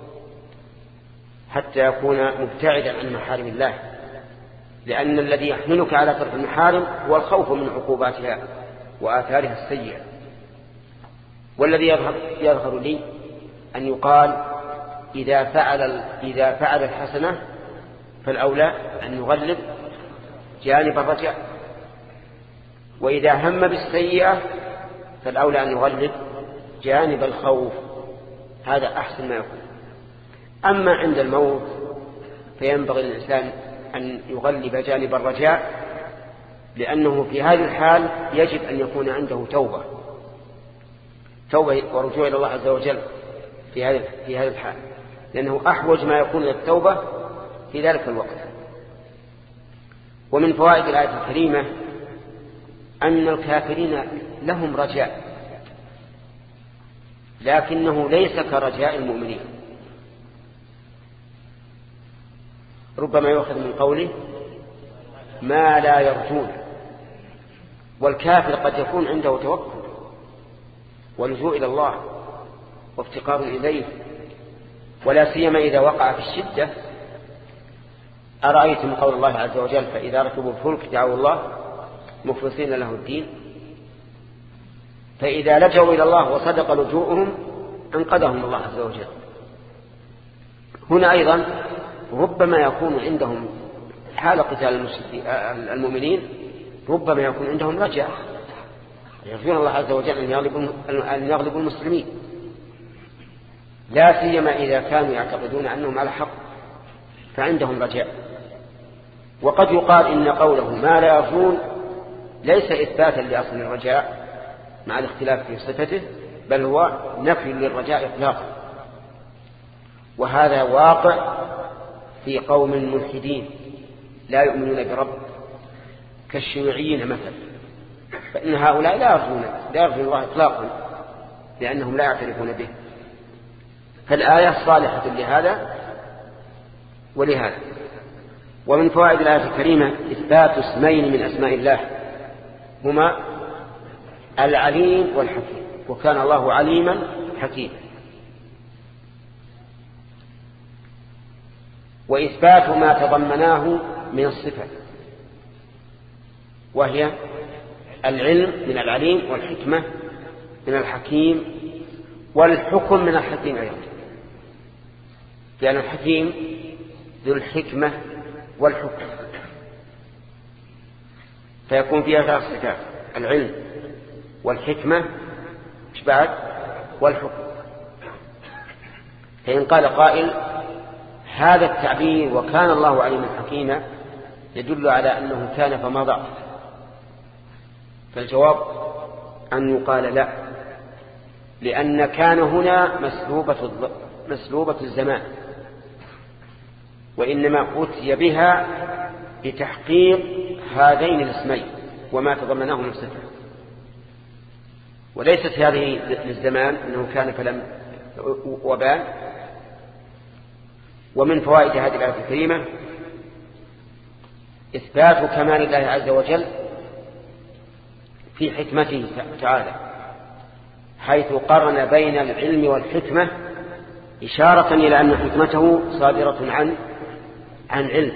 حتى يكون مبتعدا عن محارم الله، لأن الذي يحملك على ترك المحارم هو الخوف من عقوباتها وآثارها السيئة. والذي يظهر, يظهر لي أن يقال إذا فعل, إذا فعل الحسنة فالأولى أن يغلب جانب الرجاء، وإذا هم بالسيئة فالأولى أن يغلب جانب الخوف. هذا أحسن ما يكون. أما عند الموت فينبغي للإنسان أن يغلب جانب الرجاء، لأنه في هذه الحال يجب أن يكون عنده توبة توبة ورجوع إلى الله عز وجل في هذه في هذه الحال، لأنه أحوج ما يكون للتوبة في ذلك الوقت. ومن فوائد الآية الكريمة أن الكافرين لهم رجاء، لكنه ليس كرجاء المؤمنين. ربما يؤخذ من قوله ما لا يرجون، والكافر قد يكون عنده توكل ولجوء إلى الله وافتقار إليه، ولا سيما إذا وقع في الشدة. أرأيتم قول الله عز وجل فإذا ركبوا الفلك دعوا الله مخلصين له الدين، فإذا لجوا إلى الله وصدق لجوءهم أنقذهم الله عز وجل. هنا أيضا ربما يكون عندهم حال قتال المؤمنين، ربما يكون عندهم رجاء يرجون الله عز وجل أن يغلبوا المسلمين، لا سيما إذا كانوا يعتقدون أنهم على حق فعندهم رجاء. وقد يقال إن قوله ما لا يرجون ليس إثباتا لأصل الرجاء مع الاختلاف في صفته، بل هو نفي للرجاء إطلاقا. وهذا واقع في قوم ملحدين لا يؤمنون برب كالشيوعيين مثلا، فإن هؤلاء لا يرجون لا يرجون الله إطلاقا لأنهم لا يعترفون به. فالآية صالحة لهذا ولهذا. ومن فوائد الآية الكريمة إثبات اسمين من أسماء الله هما العليم والحكيم، وكان الله عليما حكيما. وإثبات ما تضمناه من الصفة، وهي العلم من العليم والحكمة من الحكيم والحكم من الحكيم أيضا، لأن الحكيم ذو الحكمة والحكم، فيكون فيها ثلاث صفات: العلم والحكمة مش بعد والحكم. فإن قال قائل هذا التعبير وكان الله عليما حكيما يدل على أنه كان فما ضعف، فالجواب أن يقال لا، لأن كان هنا مسلوبة مسلوبة الزمان، وإنما أتي بها لتحقيق هذين الاسمين وما تضمناه نفسه، وليست هذه للزمان أنه كان فلم وبان. ومن فوائد هذه الآية الكريمة إثبات كمال الله عز وجل في حكمته تعالى، حيث قرن بين العلم والحكمة إشارة إلى أن حكمته صادرة عن عن علم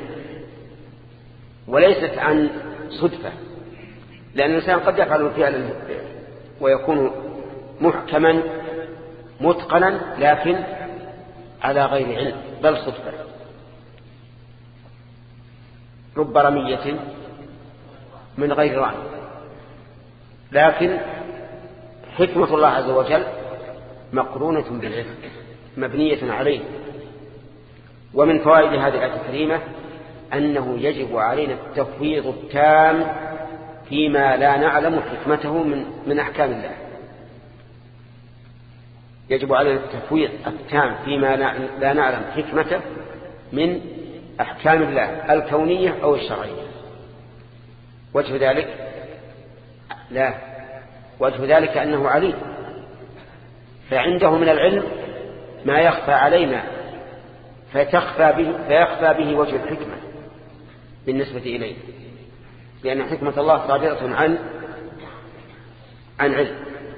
وليست عن صدفة، لأن الإنسان قد يفعل الفعل ويكون محكما متقنا لكن على غير علم بل صدفة. رب رمية من غير رعي، لكن حكمة الله عز وجل مقرونة بالعلم مبنية عليه. ومن فوائد هذه الآية الكريمة أنه يجب علينا التفويض التام فيما لا نعلم حكمته من من أحكام الله. يجب علينا التفويض التام فيما لا نعلم حكمته من أحكام الله الكونية أو الشرعية. وجه ذلك لا وجه ذلك أنه عليم، فعنده من العلم ما يخفى علينا فتخفى به فيخفى به وجه الحكمة بالنسبة إليه، لأن حكمة الله صادرة عن عن علم.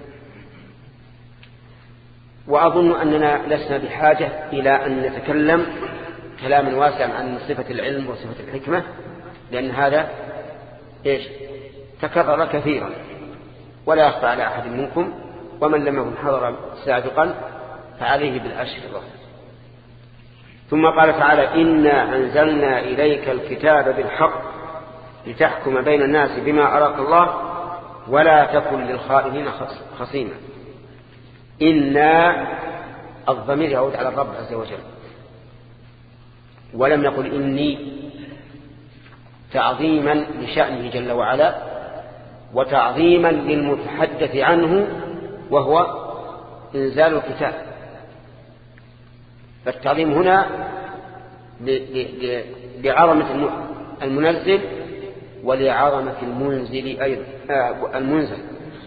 وأظن أننا لسنا بحاجة إلى أن نتكلم كلاما واسعا عن صفة العلم وصفة الحكمة، لأن هذا إيش تكرر كثيرا ولا يخفى على أحد منكم، ومن لم يكن حضر سابقا فعليه بالأشرطة. ثم قال تعالى إنا أنزلنا إليك الكتاب بالحق لتحكم بين الناس بما أراك الله ولا تكن للخائنين خصيما. إنا الضمير يعود على الرب عز وجل، ولم يقل إني، تعظيما لشأنه جل وعلا وتعظيما للمتحدث عنه وهو إنزال الكتاب. فالتعظيم هنا لعظمة المنزل ولعظمة المنزل أيضا المنزل.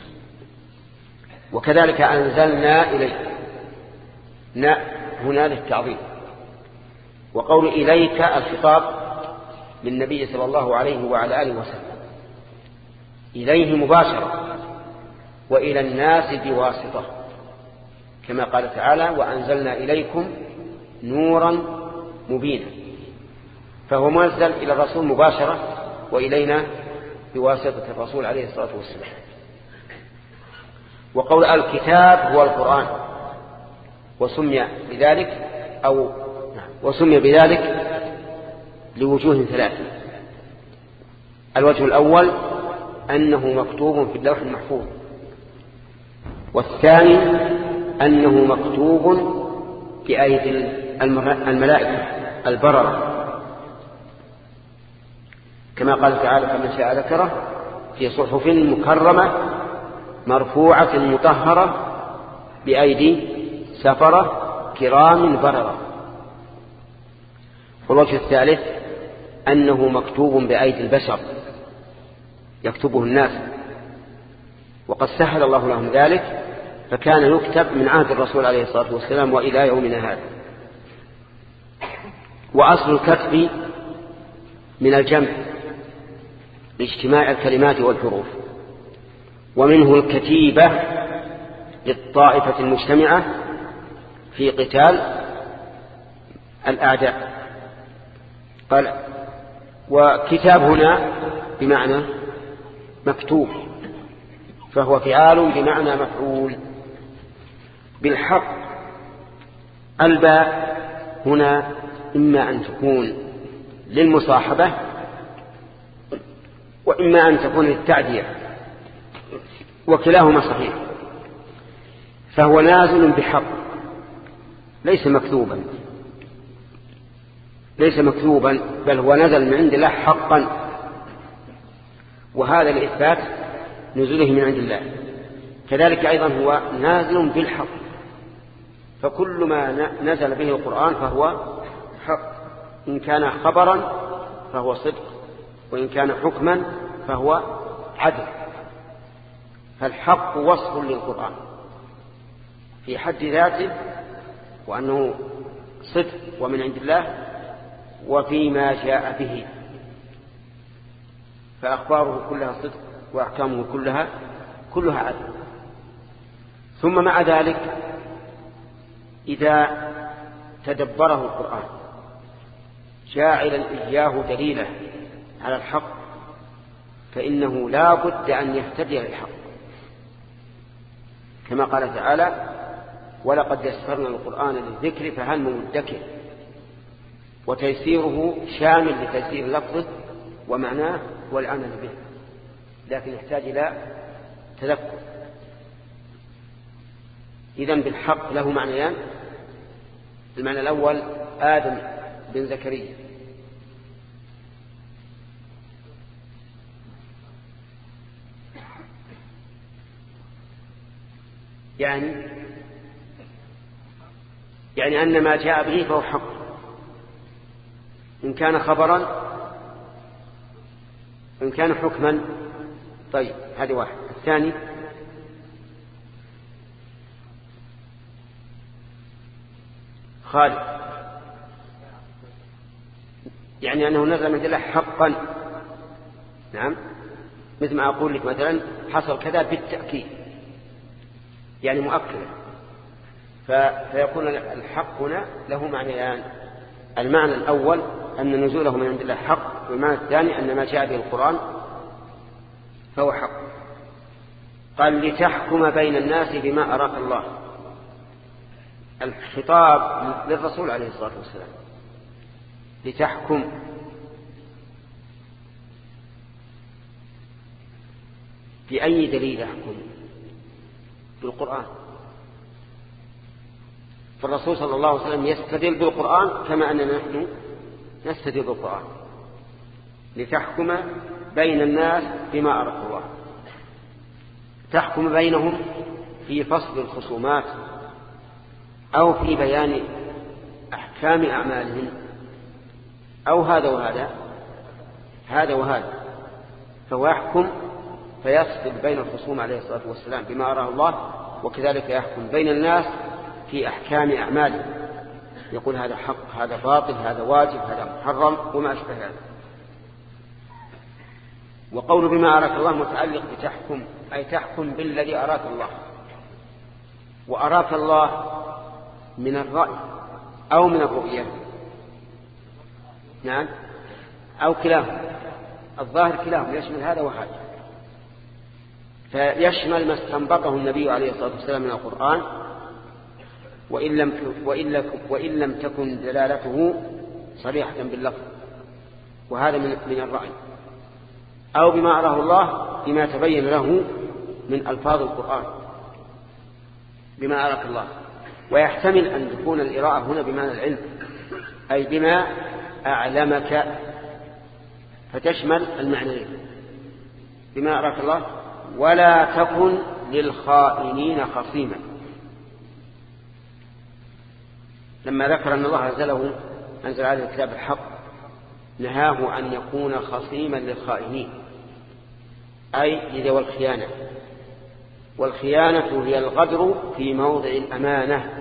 وكذلك أنزلنا إليك نا هنا للتعظيم. وقول إليك الخطاب للنبي صلى الله عليه وعلى آله وسلم، إليه مباشرة وإلى الناس بواسطة، كما قال تعالى وأنزلنا إليكم نورا مبينا، فهو منزل إلى الرسول مباشرة وإلينا بواسطة الرسول عليه الصلاة والسلام. وقول الكتاب هو القرآن، وسمي بذلك أو وسمي بذلك لوجوه ثلاثة. الوجه الأول أنه مكتوب في اللوح المحفوظ، والثاني أنه مكتوب بأيدي الملائكة البررة، كما قال تعالى فمن شاء ذكره في صحف مكرمة مرفوعة مطهرة بأيدي سفرة كرام بررة. والوجه الثالث أنه مكتوب بأيدي البشر يكتبه الناس، وقد سهل الله لهم ذلك، فكان يكتب من عهد الرسول عليه الصلاة والسلام وإلى يومنا هذا. وأصل الكتب من الجمع لاجتماع الكلمات والحروف، ومنه الكتيبة للطائفة المجتمعة في قتال الأعداء. قال وكتاب هنا بمعنى مكتوب، فهو فعال بمعنى مفعول. بالحق الباء هنا إما أن تكون للمصاحبة وإما أن تكون للتعدية، وكلاهما صحيح. فهو نازل بحق ليس مكذوبا، ليس مكذوبا بل هو نزل من عند الله حقا، وهذا لإثبات نزوله من عند الله. كذلك أيضا هو نازل بالحق، فكل ما نزل به القرآن فهو حق، إن كان خبرا فهو صدق، وإن كان حكما فهو عدل. فالحق وصف للقرآن في حد ذاته، وأنه صدق ومن عند الله، وفيما جاء به، فأخباره كلها صدق وأحكامه كلها كلها عدل. ثم مع ذلك إذا تدبره القرآن جاعلا إياه دليلا على الحق، فإنه لا بد أن يهتدي للحق، كما قال تعالى: ولقد يسرنا القرآن للذكر فهل من مدكر. وتيسيره شامل لتيسير لفظه ومعناه والعمل به، لكن يحتاج إلى تذكر. إذن بالحق له معنيان: المعنى الأول آدم بن زكريا، يعني يعني أن ما جاء به فهو حق، إن كان خبرا إن كان حكما. طيب، هذه واحد. الثاني خالد، يعني أنه نزل من الله حقا. نعم، مثل ما أقول لك مثلا حصل كذا بالتأكيد، يعني مؤكد. فيكون الحق هنا له معنيان: المعنى الأول أن نزوله من عند الله حق، والمعنى الثاني أن ما جاء به القرآن فهو حق. قال: لتحكم بين الناس بما أراك الله. الخطاب للرسول عليه الصلاة والسلام، لتحكم. بأي دليل يحكم؟ بالقرآن. فالرسول صلى الله عليه وسلم يستدل بالقرآن كما أننا نحن نستدل بالقرآن. لتحكم بين الناس بما أراك الله، تحكم بينهم في فصل الخصومات أو في بيان أحكام أعمالهم، أو هذا وهذا هذا وهذا. فهو يحكم فيفصل بين الخصوم عليه الصلاة والسلام بما أراه الله، وكذلك يحكم بين الناس في أحكام أعماله، يقول هذا حق، هذا باطل، هذا واجب، هذا محرم، وما أشبه هذا. وقول بما أراك الله متعلق بتحكم، أي تحكم بالذي أراك الله. وأراك الله من الرأي أو من الرؤية، نعم، أو كلاهما. الظاهر كلاهما يشمل هذا وهذا، فيشمل ما استنبطه النبي عليه الصلاة والسلام من القرآن، وإن لم وإن وإن لم تكن دلالته صريحة باللفظ، وهذا من من الرأي، أو بما أراه الله بما تبين له من ألفاظ القرآن بما أراك الله. ويحتمل أن تكون الإراءة هنا بمعنى العلم، أي بما أعلمك، فتشمل المعنيين: بما أراك الله ولا تكن للخائنين خصيما. لما ذكر أن الله أنزله أنزل عليه الكتاب الحق، نهاه أن يكون خصيما للخائنين، أي لذوي الخيانة. والخيانة هي الغدر في موضع الأمانة.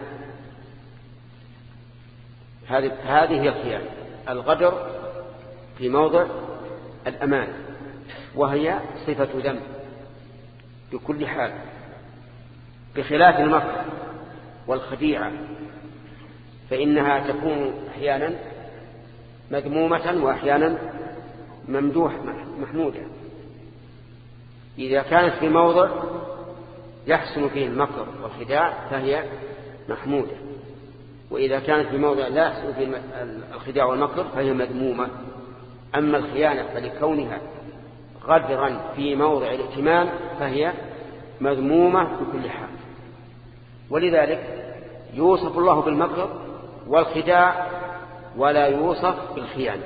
هذه هي الخيانة، الغدر في موضع الأمانة، وهي صفة ذنب بكل حال، بخلاف المكر والخديعة، فإنها تكون أحيانا مذمومة وأحيانا ممدوح محمودة. إذا كانت في موضع يحسن فيه المكر والخداع فهي محمودة، وإذا كانت في موضع لا يحصل فيه الخداع والمكر فهي مذمومة. أما الخيانة فلكونها غدرا في موضع الائتمان فهي مذمومة بكل حال. ولذلك يوصف الله بالمكر والخداع ولا يوصف بالخيانة.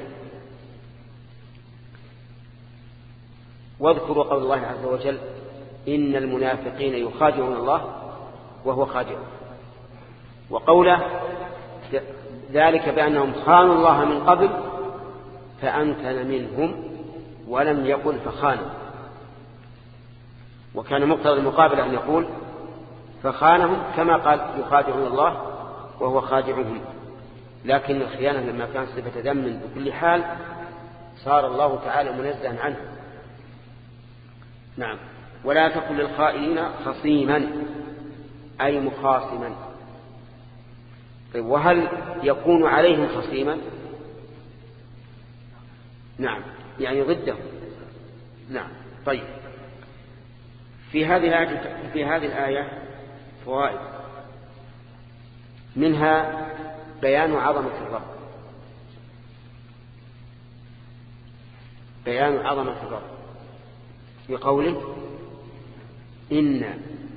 واذكروا قول الله عز وجل إن المنافقين يخادعون الله وهو خادعهم، وقوله ذلك بأنهم خانوا الله من قبل فأمكن منهم ولم يقل فخانوا، وكان مقتضى المقابلة أن يقول فخانهم كما قال يخادعون الله وهو خادعهم. لكن الخيانة لما كان صفة ذم بكل حال صار الله تعالى منزها عنه. نعم. ولا تكن للخائنين خصيما أي مخاصما. طيب وهل يكون عليهم خصيما؟ نعم، يعني ضده. نعم. طيب في هذه الآية في هذه الآية فوائد، منها بيان عظمة الرب، بيان عظمة الرب بقوله إن